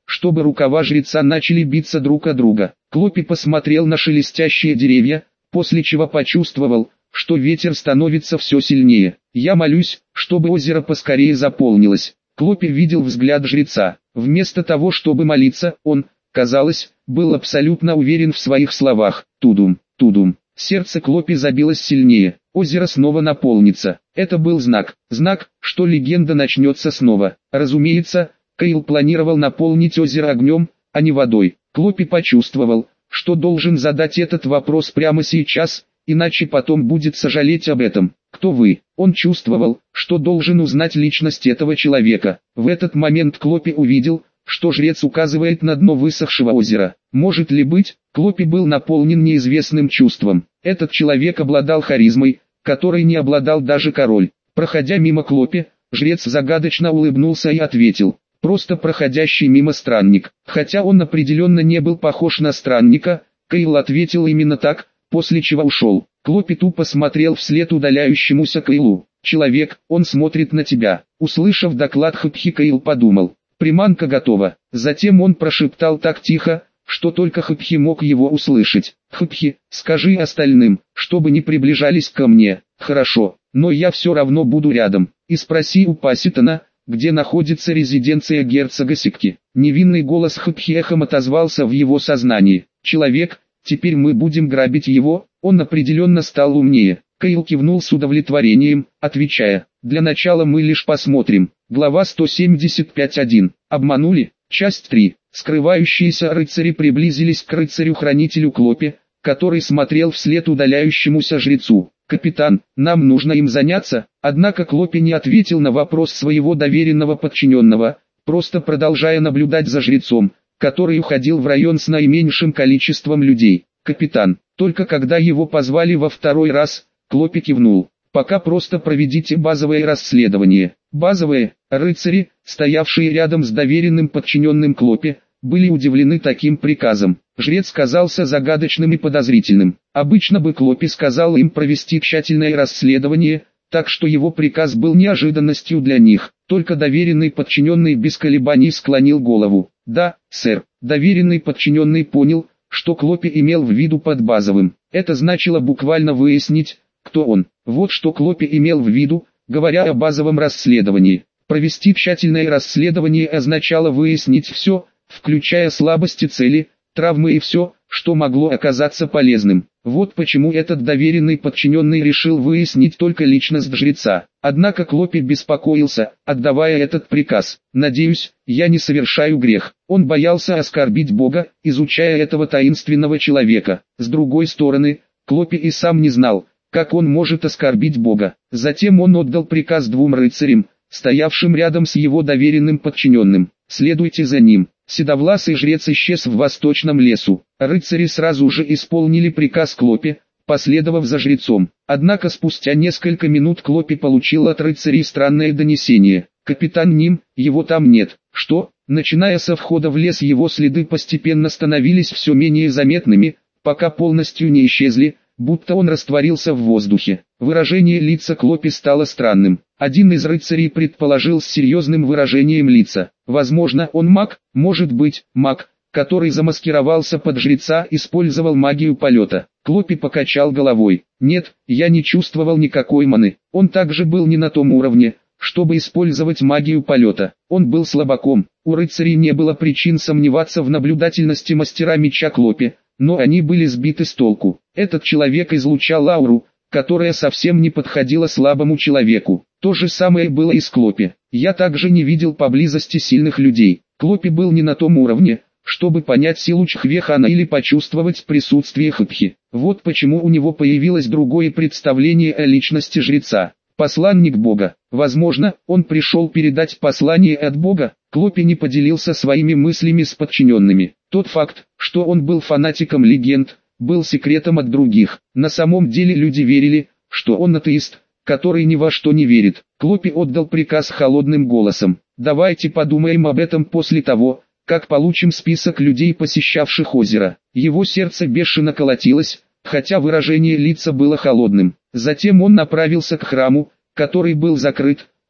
чтобы рукава жреца начали биться друг о друга. Клопи посмотрел на шелестящие деревья, после чего почувствовал, что ветер становится все сильнее. «Я молюсь, чтобы озеро поскорее заполнилось». Клопи видел взгляд жреца. Вместо того, чтобы молиться, он, казалось, был абсолютно уверен в своих словах. Тудум, тудум. Сердце Клопи забилось сильнее. Озеро снова наполнится. Это был знак. Знак, что легенда начнется снова. Разумеется, Кайл планировал наполнить озеро огнем, а не водой. Клопи почувствовал, что должен задать этот вопрос прямо сейчас, иначе потом будет сожалеть об этом. «Кто вы?» Он чувствовал, что должен узнать личность этого человека. В этот момент Клопи увидел, что жрец указывает на дно высохшего озера. Может ли быть, Клопи был наполнен неизвестным чувством. Этот человек обладал харизмой, которой не обладал даже король. Проходя мимо Клопи, жрец загадочно улыбнулся и ответил: «Просто проходящий мимо странник». Хотя он определенно не был похож на странника, Кайл ответил именно так, после чего ушел. Клопи тупо смотрел вслед удаляющемуся Кайлу. «Человек, он смотрит на тебя». Услышав доклад Хапхи, Кайл подумал: приманка готова. Затем он прошептал так тихо, что только Хапхи мог его услышать: «Хапхи, скажи остальным, чтобы не приближались ко мне». «Хорошо, но я все равно буду рядом. И спроси у Паситона, где находится резиденция герцога Сикки». Невинный голос Хапхи эхом отозвался в его сознании. «Человек, теперь мы будем грабить его». Он определенно стал умнее. Кайл кивнул с удовлетворением, отвечая: «Для начала мы лишь посмотрим». Глава сто семьдесят пять точка один. Обманули. Часть три. Скрывающиеся рыцари приблизились к рыцарю-хранителю Клопи, который смотрел вслед удаляющемуся жрецу. «Капитан, нам нужно им заняться». Однако Клопи не ответил на вопрос своего доверенного подчиненного, просто продолжая наблюдать за жрецом, который уходил в район с наименьшим количеством людей. «Капитан». Только когда его позвали во второй раз, Клопи кивнул: «Пока просто проведите базовое расследование». Базовые рыцари, стоявшие рядом с доверенным подчиненным Клопи, были удивлены таким приказом. Жрец казался загадочным и подозрительным. Обычно бы Клопи сказал им провести тщательное расследование, так что его приказ был неожиданностью для них. Только доверенный подчиненный без колебаний склонил голову. «Да, сэр». Доверенный подчиненный понял, что Клопи имел в виду под базовым. Это значило буквально выяснить, кто он. Вот что Клопи имел в виду, говоря о базовом расследовании. Провести тщательное расследование означало выяснить все, включая слабости цели, травмы и все, что могло оказаться полезным. Вот почему этот доверенный подчиненный решил выяснить только личность жреца. Однако Клопи беспокоился, отдавая этот приказ. «Надеюсь, я не совершаю грех». Он боялся оскорбить Бога, изучая этого таинственного человека. С другой стороны, Клопи и сам не знал, как он может оскорбить Бога. Затем он отдал приказ двум рыцарям, стоявшим рядом с его доверенным подчиненным: «Следуйте за ним». Седовласый жрец исчез в восточном лесу. Рыцари сразу же исполнили приказ Клопи, последовав за жрецом. Однако спустя несколько минут Клопи получил от рыцарей странное донесение: «Капитан Ним, его там нет». «Что?» Начиная со входа в лес, его следы постепенно становились все менее заметными, пока полностью не исчезли, будто он растворился в воздухе. Выражение лица Клопи стало странным. Один из рыцарей предположил с серьезным выражением лица: возможно, он маг, может быть, маг, который замаскировался под жреца, использовал магию полета. Клопи покачал головой. «Нет, я не чувствовал никакой маны». Он также был не на том уровне, чтобы использовать магию полета. Он был слабаком. У рыцарей не было причин сомневаться в наблюдательности мастера меча Клопи, но они были сбиты с толку. Этот человек излучал ауру, которая совсем не подходила слабому человеку. То же самое было и с Клопи. Я также не видел поблизости сильных людей. Клопи был не на том уровне, чтобы понять силу Чхвехана или почувствовать присутствие Хапхи. Вот почему у него появилось другое представление о личности жреца. Посланник Бога. Возможно, он пришел передать послание от Бога. Клопи не поделился своими мыслями с подчиненными. Тот факт, что он был фанатиком легенд, был секретом от других. На самом деле люди верили, что он атеист, который ни во что не верит. Клопи отдал приказ холодным голосом: «Давайте подумаем об этом после того, как получим список людей, посещавших озеро». Его сердце бешено колотилось, хотя выражение лица было холодным. Затем он направился к храму, который был закрыт,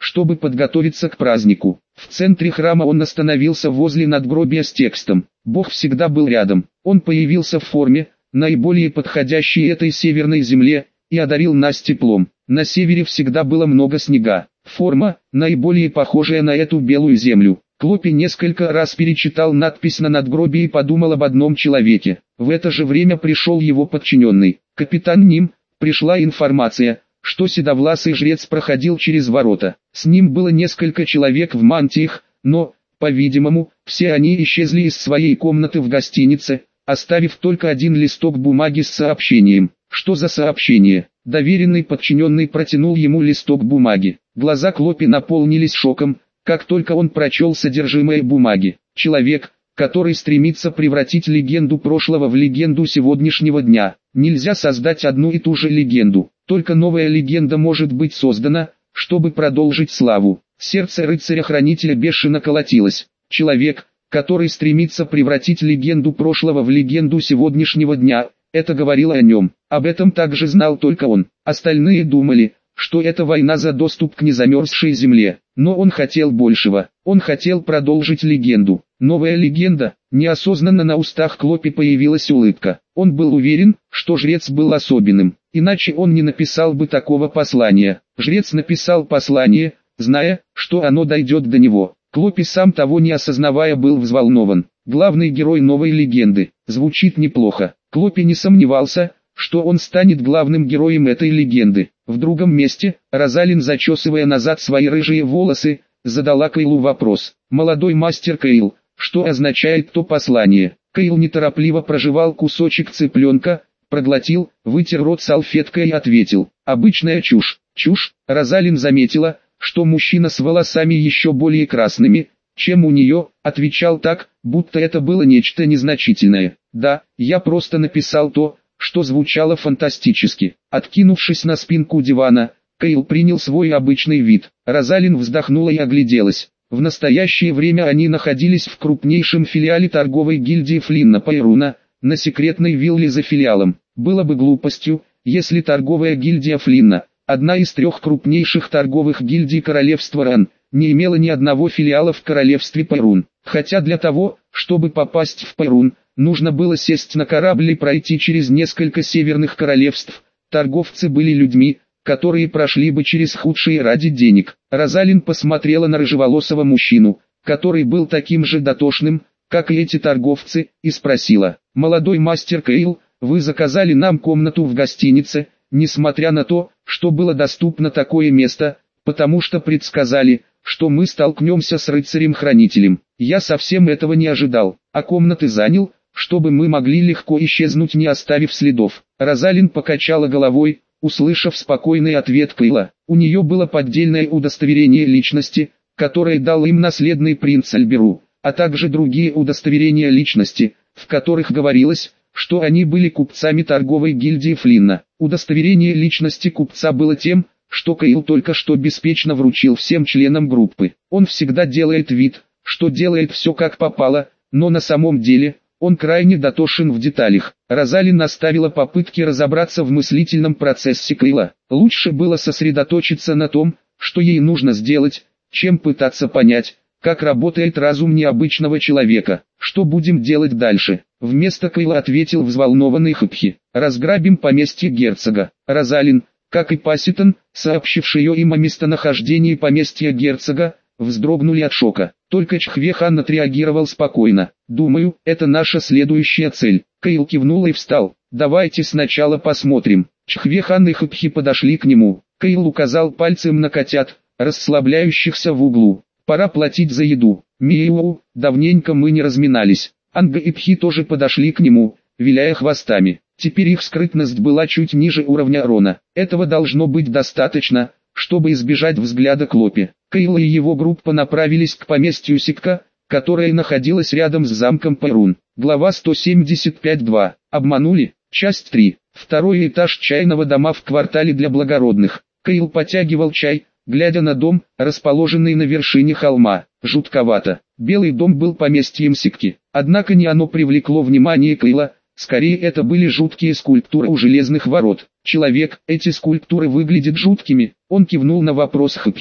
чтобы подготовиться к празднику. В центре храма он остановился возле надгробия с текстом «Бог всегда был рядом». Он появился в форме, наиболее подходящей этой северной земле, и одарил нас теплом. На севере всегда было много снега. Форма, наиболее похожая на эту белую землю. Клопи несколько раз перечитал надпись на надгробии и подумал об одном человеке. В это же время пришел его подчиненный. Капитан Ним, пришла информация, что седовласый жрец проходил через ворота. С ним было несколько человек в мантиях, но, по-видимому, все они исчезли из своей комнаты в гостинице, оставив только один листок бумаги с сообщением. Что за сообщение? Доверенный подчиненный протянул ему листок бумаги. Глаза Клопи наполнились шоком, как только он прочел содержимое бумаги. Человек, который стремится превратить легенду прошлого в легенду сегодняшнего дня. Нельзя создать одну и ту же легенду. Только новая легенда может быть создана, чтобы продолжить славу. Сердце рыцаря-хранителя бешено колотилось. Человек, который стремится превратить легенду прошлого в легенду сегодняшнего дня, это говорило о нем. Об этом также знал только он. Остальные думали, что это война за доступ к незамерзшей земле. Но он хотел большего. Он хотел продолжить легенду. Новая легенда. Неосознанно на устах Клопи появилась улыбка. Он был уверен, что жрец был особенным. Иначе он не написал бы такого послания. Жрец написал послание, зная, что оно дойдет до него. Клопи, сам того не осознавая, был взволнован. Главный герой новой легенды. Звучит неплохо. Клопи не сомневался, что он станет главным героем этой легенды. В другом месте, Розалин, зачесывая назад свои рыжие волосы, задала Кейлу вопрос. «Молодой мастер Кейл, что означает то послание?» Кейл неторопливо прожевал кусочек цыпленка, проглотил, вытер рот салфеткой и ответил. «Обычная чушь». «Чушь?» Розалин заметила, что мужчина с волосами еще более красными, чем у нее, отвечал так, будто это было нечто незначительное. «Да, я просто написал то, что звучало фантастически». Откинувшись на спинку дивана, Кейл принял свой обычный вид. Розалин вздохнула и огляделась. В настоящее время они находились в крупнейшем филиале торговой гильдии Флинна Пайруна, на секретной вилле за филиалом. Было бы глупостью, если торговая гильдия Флинна, одна из трех крупнейших торговых гильдий королевства Ран, не имела ни одного филиала в королевстве Пайрун. Хотя для того, чтобы попасть в Пайрун, нужно было сесть на корабль и пройти через несколько северных королевств. Торговцы были людьми, которые прошли бы через худшие ради денег. Розалин посмотрела на рыжеволосого мужчину, который был таким же дотошным, как и эти торговцы, и спросила: «Молодой мастер Кейл, вы заказали нам комнату в гостинице, несмотря на то, что было доступно такое место, потому что предсказали, что мы столкнемся с рыцарем-хранителем. Я совсем этого не ожидал, а комнаты занял, чтобы мы могли легко исчезнуть, не оставив следов». Розалин покачала головой, услышав спокойный ответ Кейла. У нее было поддельное удостоверение личности, которое дал им наследный принц Альберу, а также другие удостоверения личности, в которых говорилось, что они были купцами торговой гильдии Флинна. Удостоверение личности купца было тем, что Кейл только что беспечно вручил всем членам группы. Он всегда делает вид, что делает все как попало, но на самом деле, он крайне дотошен в деталях. Розалин оставила попытки разобраться в мыслительном процессе Кейла. Лучше было сосредоточиться на том, что ей нужно сделать, чем пытаться понять, как работает разум необычного человека. «Что будем делать дальше?» Вместо Кейла ответил взволнованный Хапхи. «Разграбим поместье герцога». Розалин, как и Пасситон, сообщивший им о местонахождении поместья герцога, вздрогнули от шока. Только Чхвехан отреагировал спокойно. «Думаю, это наша следующая цель». Кейл кивнул и встал. «Давайте сначала посмотрим». Чхвехан и Хапхи подошли к нему. Кейл указал пальцем на котят, расслабляющихся в углу. «Пора платить за еду». «Миу, давненько мы не разминались». Анга и Пхи тоже подошли к нему, виляя хвостами. Теперь их скрытность была чуть ниже уровня Рона. Этого должно быть достаточно, чтобы избежать взгляда Клопи. Кейл и его группа направились к поместью Сикка, которое находилось рядом с замком Пайрун. Глава сто семьдесят пять два. Обманули? Часть три. Второй этаж чайного дома в квартале для благородных. Кейл потягивал чай, глядя на дом, расположенный на вершине холма. Жутковато. Белый дом был поместьем Сикки. Однако не оно привлекло внимание Кейла, скорее это были жуткие скульптуры у железных ворот. «Человек, эти скульптуры выглядят жуткими», он кивнул на вопрос Хапхи.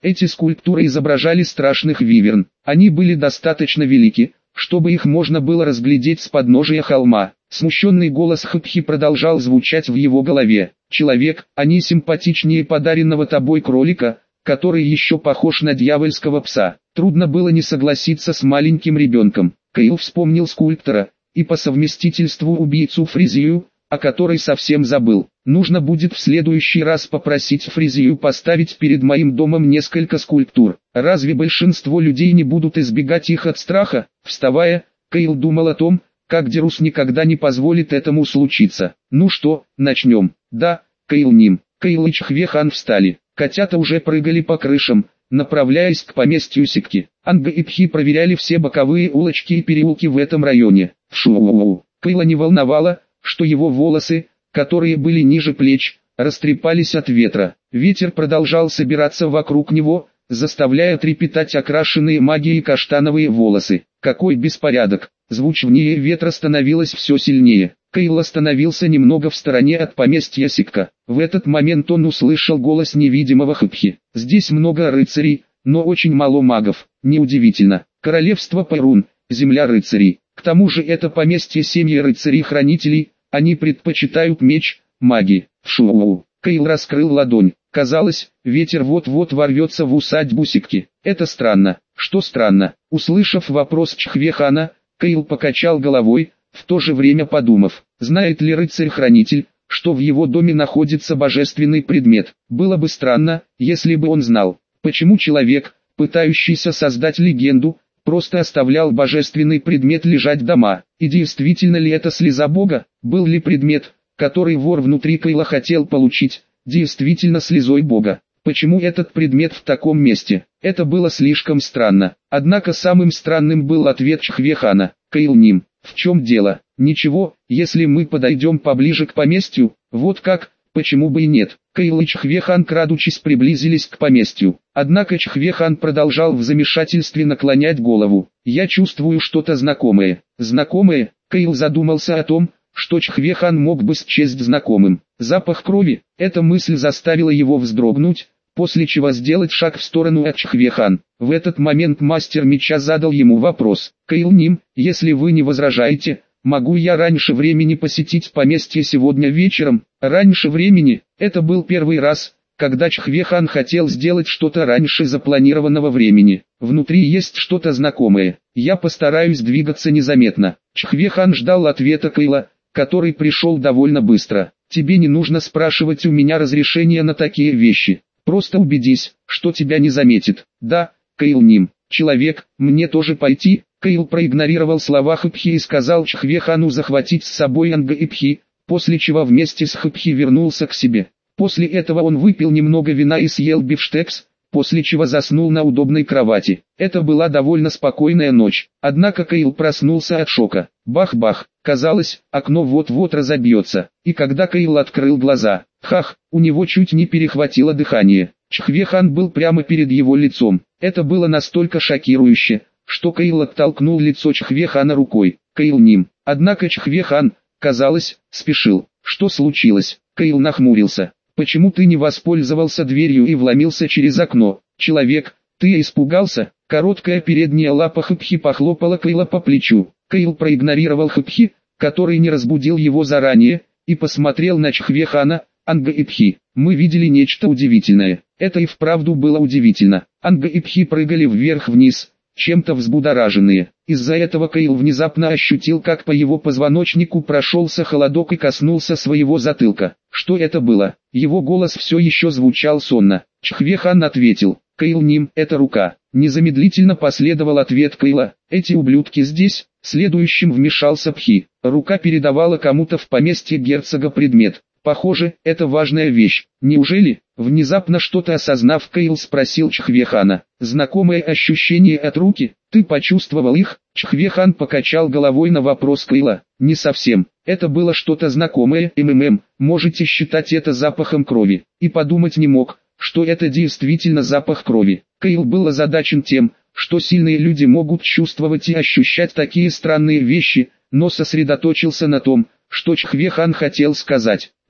Эти скульптуры изображали страшных виверн. Они были достаточно велики, чтобы их можно было разглядеть с подножия холма. Смущенный голос Хапхи продолжал звучать в его голове. «Человек, они симпатичнее подаренного тобой кролика, который еще похож на дьявольского пса». Трудно было не согласиться с маленьким ребенком. Кайл вспомнил скульптора, и по совместительству убийцу Фризию, о которой совсем забыл. Нужно будет в следующий раз попросить Фризию поставить перед моим домом несколько скульптур. Разве большинство людей не будут избегать их от страха? Вставая, Кайл думал о том, как Дерус никогда не позволит этому случиться. Ну что, начнем? Да, Кайл Ним. Кайл и Чхвехан встали. Котята уже прыгали по крышам, направляясь к поместью Сикки. Анга и Пхи проверяли все боковые улочки и переулки в этом районе. Фшу. Кайла не волновало, что его волосы, которые были ниже плеч, растрепались от ветра. Ветер продолжал собираться вокруг него, заставляя трепетать окрашенные магией каштановые волосы. Какой беспорядок! Звучание ветра становилось все сильнее. Кайл остановился немного в стороне от поместья Сикка. В этот момент он услышал голос невидимого Хапхи. «Здесь много рыцарей, но очень мало магов. Неудивительно. Королевство Пайрун, земля рыцарей. К тому же это поместье семьи рыцарей-хранителей, они предпочитают меч, маги». Фшу. Кайл раскрыл ладонь. Казалось, ветер вот-вот ворвется в усадьбу Сикки. Это странно. Что странно? Услышав вопрос Чхвехана, Кайл покачал головой, в то же время подумав, знает ли рыцарь-хранитель, что в его доме находится божественный предмет. Было бы странно, если бы он знал, почему человек, пытающийся создать легенду, просто оставлял божественный предмет лежать дома. И действительно ли это слеза Бога? Был ли предмет, который вор внутри Кайла хотел получить, действительно слезой Бога? Почему этот предмет в таком месте? Это было слишком странно. Однако самым странным был ответ Чхвехана. Кайл Ним, в чем дело? Ничего, если мы подойдем поближе к поместью, вот как, почему бы и нет. Кайл и Чхвехан крадучись приблизились к поместью. Однако Чхвехан продолжал в замешательстве наклонять голову. Я чувствую что-то знакомое. Знакомое? Кайл задумался о том, что Чхвехан мог бы счесть знакомым. Запах крови, эта мысль заставила его вздрогнуть, после чего сделать шаг в сторону от Чхвехан. В этот момент мастер меча задал ему вопрос. «Кайл Ним, если вы не возражаете, могу я раньше времени посетить поместье сегодня вечером?» Раньше времени, это был первый раз, когда Чхвехан хотел сделать что-то раньше запланированного времени. Внутри есть что-то знакомое. Я постараюсь двигаться незаметно. Чхвехан ждал ответа Кайла, который пришел довольно быстро. Тебе не нужно спрашивать у меня разрешения на такие вещи. Просто убедись, что тебя не заметит. Да, Кайл Ним. Человек, мне тоже пойти? Кайл проигнорировал слова Хапхи и сказал Чхвехану захватить с собой Анга и Пхи, после чего вместе с Хапхи вернулся к себе. После этого он выпил немного вина и съел бифштекс, после чего заснул на удобной кровати. Это была довольно спокойная ночь, однако Кайл проснулся от шока. Бах-бах, казалось, окно вот-вот разобьется, и когда Кайл открыл глаза, хах, у него чуть не перехватило дыхание. Чхвехан был прямо перед его лицом. Это было настолько шокирующе, что Кайл оттолкнул лицо Чхвехана рукой. Кайл Ним. Однако Чхвехан, казалось, спешил. Что случилось? Кайл нахмурился. Почему ты не воспользовался дверью и вломился через окно? Человек, ты испугался? Короткая передняя лапа Хапхи похлопала Кайла по плечу. Кайл проигнорировал Хапхи, который не разбудил его заранее, и посмотрел на Чхвехана, Анга и Пхи. Мы видели нечто удивительное. Это и вправду было удивительно. Анга и Пхи прыгали вверх-вниз, чем-то взбудораженные. Из-за этого Кайл внезапно ощутил, как по его позвоночнику прошелся холодок и коснулся своего затылка. Что это было? Его голос все еще звучал сонно. Чхвехан ответил. Кайл Ним, это рука. Незамедлительно последовал ответ Кайла. Эти ублюдки здесь. Следующим вмешался Пхи. Рука передавала кому-то в поместье герцога предмет. Похоже, это важная вещь. Неужели? Внезапно что-то осознав, Кайл спросил Чхвехана. Знакомое ощущение от руки? Ты почувствовал их? Чхвехан покачал головой на вопрос Кайла. Не совсем. Это было что-то знакомое. МММ. Можете считать это запахом крови. И подумать не мог, что это действительно запах крови. Кайл был озадачен тем, что сильные люди могут чувствовать и ощущать такие странные вещи, но сосредоточился на том, что Чхвехан хотел сказать.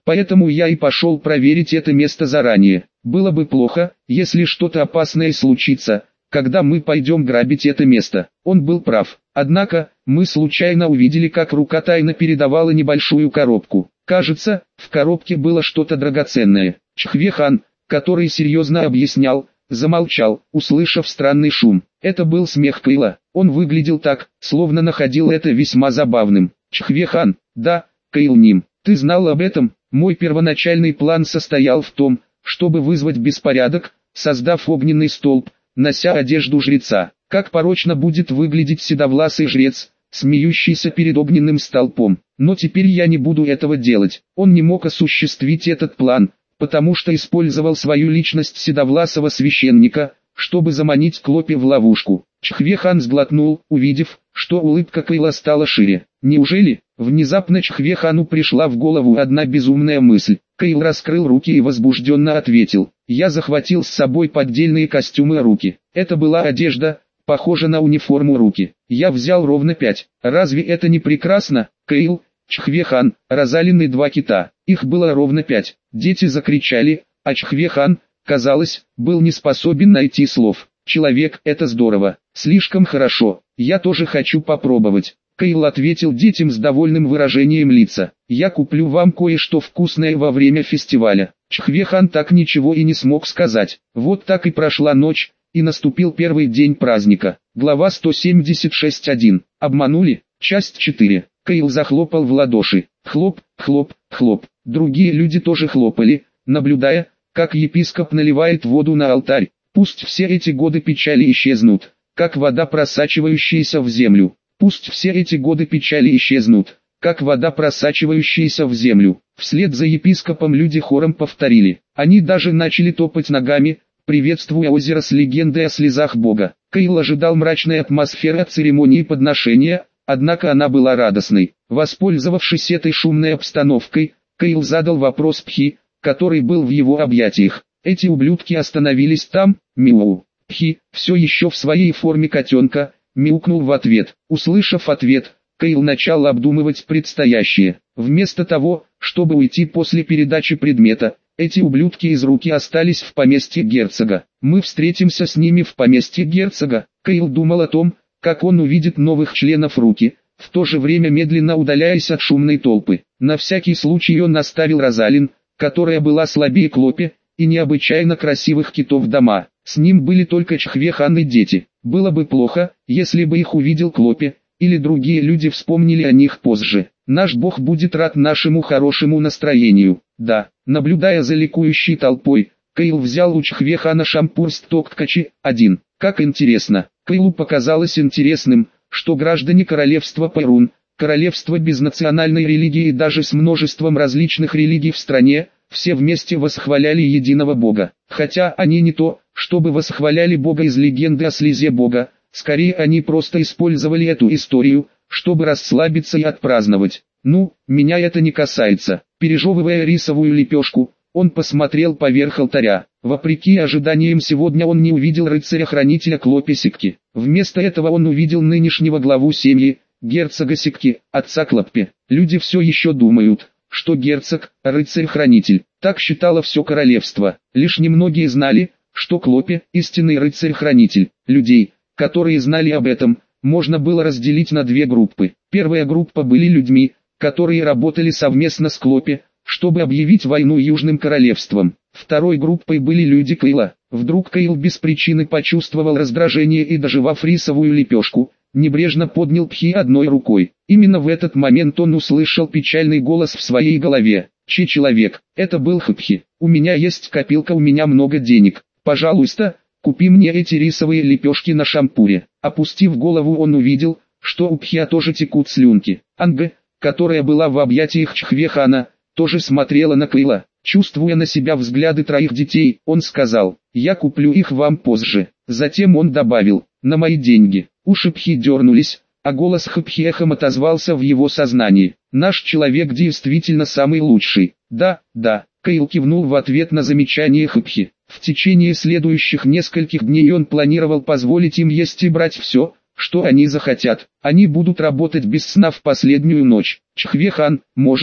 Поэтому я и пошел проверить это место заранее. Было бы плохо, если что-то опасное случится, когда мы пойдем грабить это место. Он был прав. Однако, мы случайно увидели, как рука тайно передавала небольшую коробку. Кажется, в коробке было что-то драгоценное. Чхве-хан, который серьезно объяснял, замолчал, услышав странный шум. Это был смех Кэйла. Он выглядел так, словно находил это весьма забавным. Чхве-хан, да, Кэйл Ним, ты знал об этом? Мой первоначальный план состоял в том, чтобы вызвать беспорядок, создав огненный столб, нося одежду жреца. Как порочно будет выглядеть седовласый жрец, смеющийся перед огненным столпом. Но теперь я не буду этого делать. Он не мог осуществить этот план, потому что использовал свою личность седовласого священника, чтобы заманить Клопи в ловушку. Чхве-хан сглотнул, увидев, что улыбка Кэйла стала шире. Неужели? Внезапно Чхве-хану пришла в голову одна безумная мысль. Кэйл раскрыл руки и возбужденно ответил: «Я захватил с собой поддельные костюмы руки. Это была одежда, похожа на униформу руки. Я взял ровно пять. Разве это не прекрасно, Кэйл?» Чхве-хан, разаленные два кита. Их было ровно пять. Дети закричали, а Чхве-хан, казалось, был не способен найти слов. «Человек, это здорово. Слишком хорошо. Я тоже хочу попробовать». Кэйл ответил детям с довольным выражением лица: «Я куплю вам кое-что вкусное во время фестиваля». Чхве-хан так ничего и не смог сказать. Вот так и прошла ночь, и наступил первый день праздника. Глава сто семьдесят шесть один. Обманули? Часть четыре. Кэйл захлопал в ладоши. Хлоп, хлоп, хлоп. Другие люди тоже хлопали, наблюдая, как епископ наливает воду на алтарь. Пусть все эти годы печали исчезнут, как вода, просачивающаяся в землю. Пусть все эти годы печали исчезнут, как вода, просачивающаяся в землю. Вслед за епископом люди хором повторили. Они даже начали топать ногами, приветствуя озеро с легендой о слезах Бога. Кэйл ожидал мрачной атмосферы от церемонии подношения, однако она была радостной. Воспользовавшись этой шумной обстановкой, Кэйл задал вопрос Пхи, который был в его объятиях. Эти ублюдки остановились там, мяу. Пхи, все еще в своей форме котенка, мяукнул в ответ. Услышав ответ, Кэйл начал обдумывать предстоящее. Вместо того, чтобы уйти после передачи предмета, эти ублюдки из руки остались в поместье герцога. Мы встретимся с ними в поместье герцога. Кэйл думал о том, как он увидит новых членов руки, в то же время медленно удаляясь от шумной толпы. На всякий случай он оставил Розалин, которая была слабее Клопи, и необычайно красивых китов дома. С ним были только Чхве-хан и дети. Было бы плохо, если бы их увидел Клопи, или другие люди вспомнили о них позже. Наш Бог будет рад нашему хорошему настроению. Да, наблюдая за ликующей толпой, Кэйл взял у Чхве-хана шампур с Токткачи. один. Как интересно. Кэйлу показалось интересным, что граждане королевства Пайрун, королевства без национальной религии и даже с множеством различных религий в стране, все вместе восхваляли единого Бога. Хотя они не то, чтобы восхваляли Бога из легенды о слезе Бога, скорее они просто использовали эту историю, чтобы расслабиться и отпраздновать. Ну, меня это не касается. Пережевывая рисовую лепешку, он посмотрел поверх алтаря. Вопреки ожиданиям сегодня он не увидел рыцаря-хранителя Клопи Сикки. Вместо этого он увидел нынешнего главу семьи, герцога Сикки, отца Клопи. Люди все еще думают, что герцог – рыцарь-хранитель. Так считало все королевство. Лишь немногие знали, что Клопи – истинный рыцарь-хранитель. Людей, которые знали об этом, можно было разделить на две группы. Первая группа были людьми, которые работали совместно с Клопи, чтобы объявить войну Южным Королевствам. Второй группой были люди Кэйла. Вдруг Кэйл без причины почувствовал раздражение и, дожевав рисовую лепешку, небрежно поднял Пхи одной рукой. Именно в этот момент он услышал печальный голос в своей голове. «Чей человек?» Это был Хпхи. «У меня есть копилка, у меня много денег. Пожалуйста, купи мне эти рисовые лепешки на шампуре». Опустив голову, он увидел, что у Пхиа тоже текут слюнки. Анга, которая была в объятиях Чхве-хана, тоже смотрела на Кэйла. Чувствуя на себя взгляды троих детей, он сказал: «Я куплю их вам позже». Затем он добавил: «На мои деньги». Уши Пхи дернулись, а голос Хпхи эхом отозвался в его сознании. «Наш человек действительно самый лучший». «Да, да», Кэйл кивнул в ответ на замечание Хпхи. В течение следующих нескольких дней он планировал позволить им есть и брать все, что они захотят. Они будут работать без сна в последнюю ночь. Чхве-хан, может,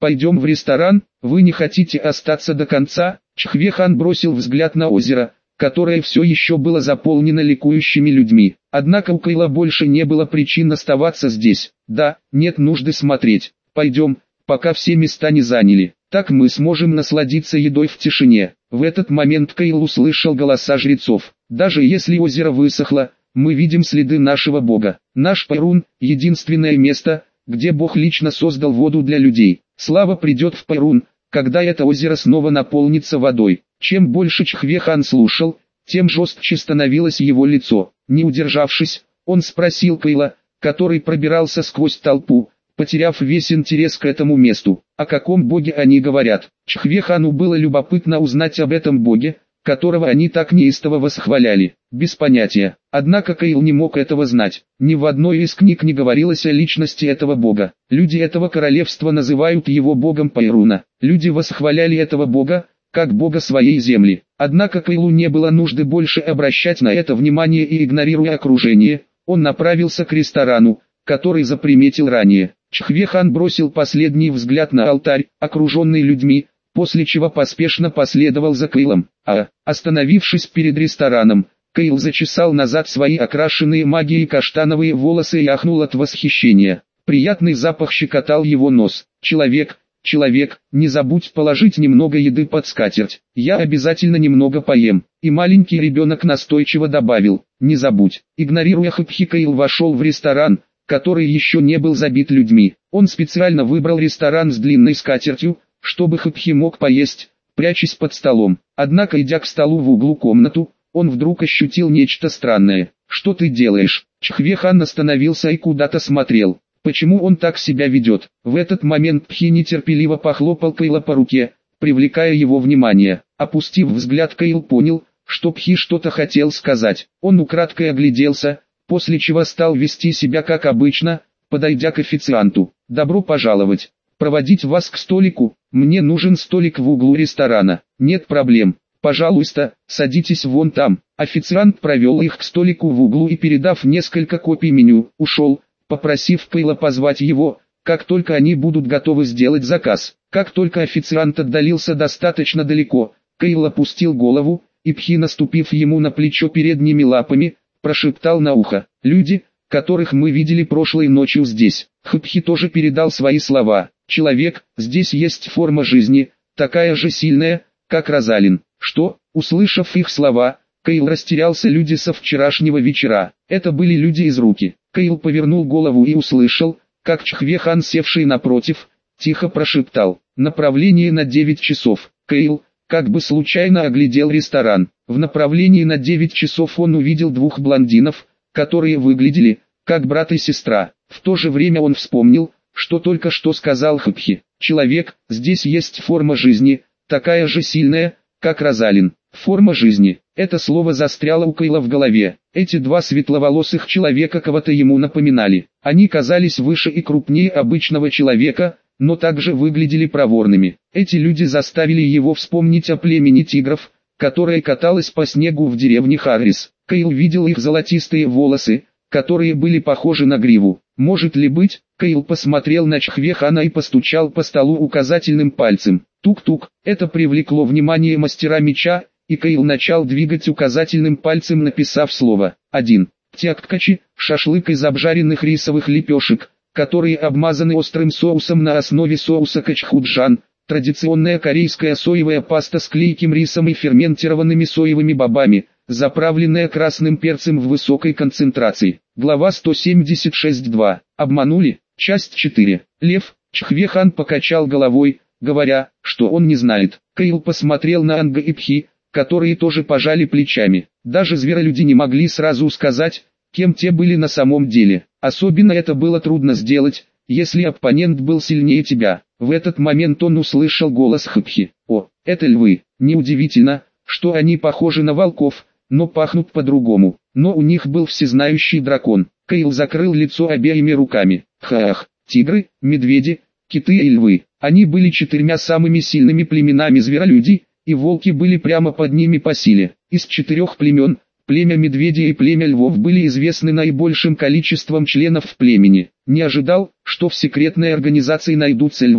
Пойдем в ресторан, вы не хотите остаться до конца? Чхве-хан бросил взгляд на озеро, которое все еще было заполнено ликующими людьми. Однако у Кайла больше не было причин оставаться здесь. Да, нет нужды смотреть. Пойдем, пока все места не заняли. Так мы сможем насладиться едой в тишине. В этот момент Кайл услышал голоса жрецов. Даже если озеро высохло, мы видим следы нашего бога. Наш Пайрун – единственное место, где Бог лично создал воду для людей. Слава придет в Пайрун, когда это озеро снова наполнится водой. Чем больше Чхве-хан слушал, тем жестче становилось его лицо. Не удержавшись, он спросил Кайла, который пробирался сквозь толпу, потеряв весь интерес к этому месту. О каком боге они говорят? Чхве-хану было любопытно узнать об этом боге, которого они так неистово восхваляли. Без понятия. Однако Кайл не мог этого знать. Ни в одной из книг не говорилось о личности этого бога. Люди этого королевства называют его богом Пайруна. Люди восхваляли этого бога, как бога своей земли. Однако Кайлу не было нужды больше обращать на это внимание и игнорируя окружение, он направился к ресторану, который заприметил ранее. Чхве-хан бросил последний взгляд на алтарь, окруженный людьми, после чего поспешно последовал за Кайлом. А, остановившись перед рестораном, Кайл зачесал назад свои окрашенные магией каштановые волосы и ахнул от восхищения. Приятный запах щекотал его нос. «Человек, человек, не забудь положить немного еды под скатерть. Я обязательно немного поем». И маленький ребенок настойчиво добавил: «Не забудь». Игнорируя Хапхи, Кайл вошел в ресторан, который еще не был забит людьми. Он специально выбрал ресторан с длинной скатертью, чтобы Хапхи мог поесть, прячась под столом. Однако, идя к столу в углу комнату, он вдруг ощутил нечто странное. «Что ты делаешь?» Чхве-хан остановился и куда-то смотрел. Почему он так себя ведет? В этот момент Пхи нетерпеливо похлопал Кайла по руке, привлекая его внимание. Опустив взгляд, Кайл понял, что Пхи что-то хотел сказать. Он украдкой огляделся, после чего стал вести себя как обычно, подойдя к официанту. «Добро пожаловать. Проводить вас к столику? Мне нужен столик в углу ресторана». «Нет проблем. Пожалуйста, садитесь вон там». Официант провел их к столику в углу и, передав несколько копий меню, ушел, попросив Кайла позвать его, как только они будут готовы сделать заказ. Как только официант отдалился достаточно далеко, Кайл опустил голову, и Пхи, наступив ему на плечо передними лапами, прошептал на ухо: «Люди, которых мы видели прошлой ночью здесь». Хапхи тоже передал свои слова: «Человек, здесь есть форма жизни, такая же сильная, как Розалин». Что? Услышав их слова, Кайл растерялся. Люди со вчерашнего вечера. Это были люди из руки. Кайл повернул голову и услышал, как Чхве-хан, севший напротив, тихо прошептал: «Направление на девять часов». Кайл, как бы случайно, оглядел ресторан. В направлении на девять часов он увидел двух блондинов, которые выглядели как брат и сестра. В то же время он вспомнил, что только что сказал Хапхи: «Человек, здесь есть форма жизни, такая же сильная, как Розалин». Форма жизни. Это слово застряло у Кайла в голове. Эти два светловолосых человека кого-то ему напоминали. Они казались выше и крупнее обычного человека, но также выглядели проворными. Эти люди заставили его вспомнить о племени тигров, которое каталось по снегу в деревне Харрис. Кайл видел их золотистые волосы, которые были похожи на гриву. Может ли быть? Кайл посмотрел на Чхве-хана и постучал по столу указательным пальцем. Тук-тук. Это привлекло внимание мастера меча, и Кайл начал двигать указательным пальцем, написав слово «один». Тяк-ткачи, шашлык из обжаренных рисовых лепешек, которые обмазаны острым соусом на основе соуса качхуджан, традиционная корейская соевая паста с клейким рисом и ферментированными соевыми бобами, заправленная красным перцем в высокой концентрации. Глава сто семьдесят шесть точка два. Обманули? Часть четыре. Лев. Чхве-хан покачал головой, говоря, что он не знает. Кайл посмотрел на Анга и Пхи, которые тоже пожали плечами. Даже зверолюди не могли сразу сказать, кем те были на самом деле. Особенно это было трудно сделать, если оппонент был сильнее тебя. В этот момент он услышал голос Хапхи. «О, это львы. Неудивительно, что они похожи на волков, но пахнут по-другому. Но у них был всезнающий дракон». Кайл закрыл лицо обеими руками. Хаах, тигры, медведи, киты и львы. Они были четырьмя самыми сильными племенами зверолюдей, и волки были прямо под ними по силе. Из четырех племен, племя медведей и племя львов были известны наибольшим количеством членов в племени. Не ожидал, что в секретной организации найдутся львы.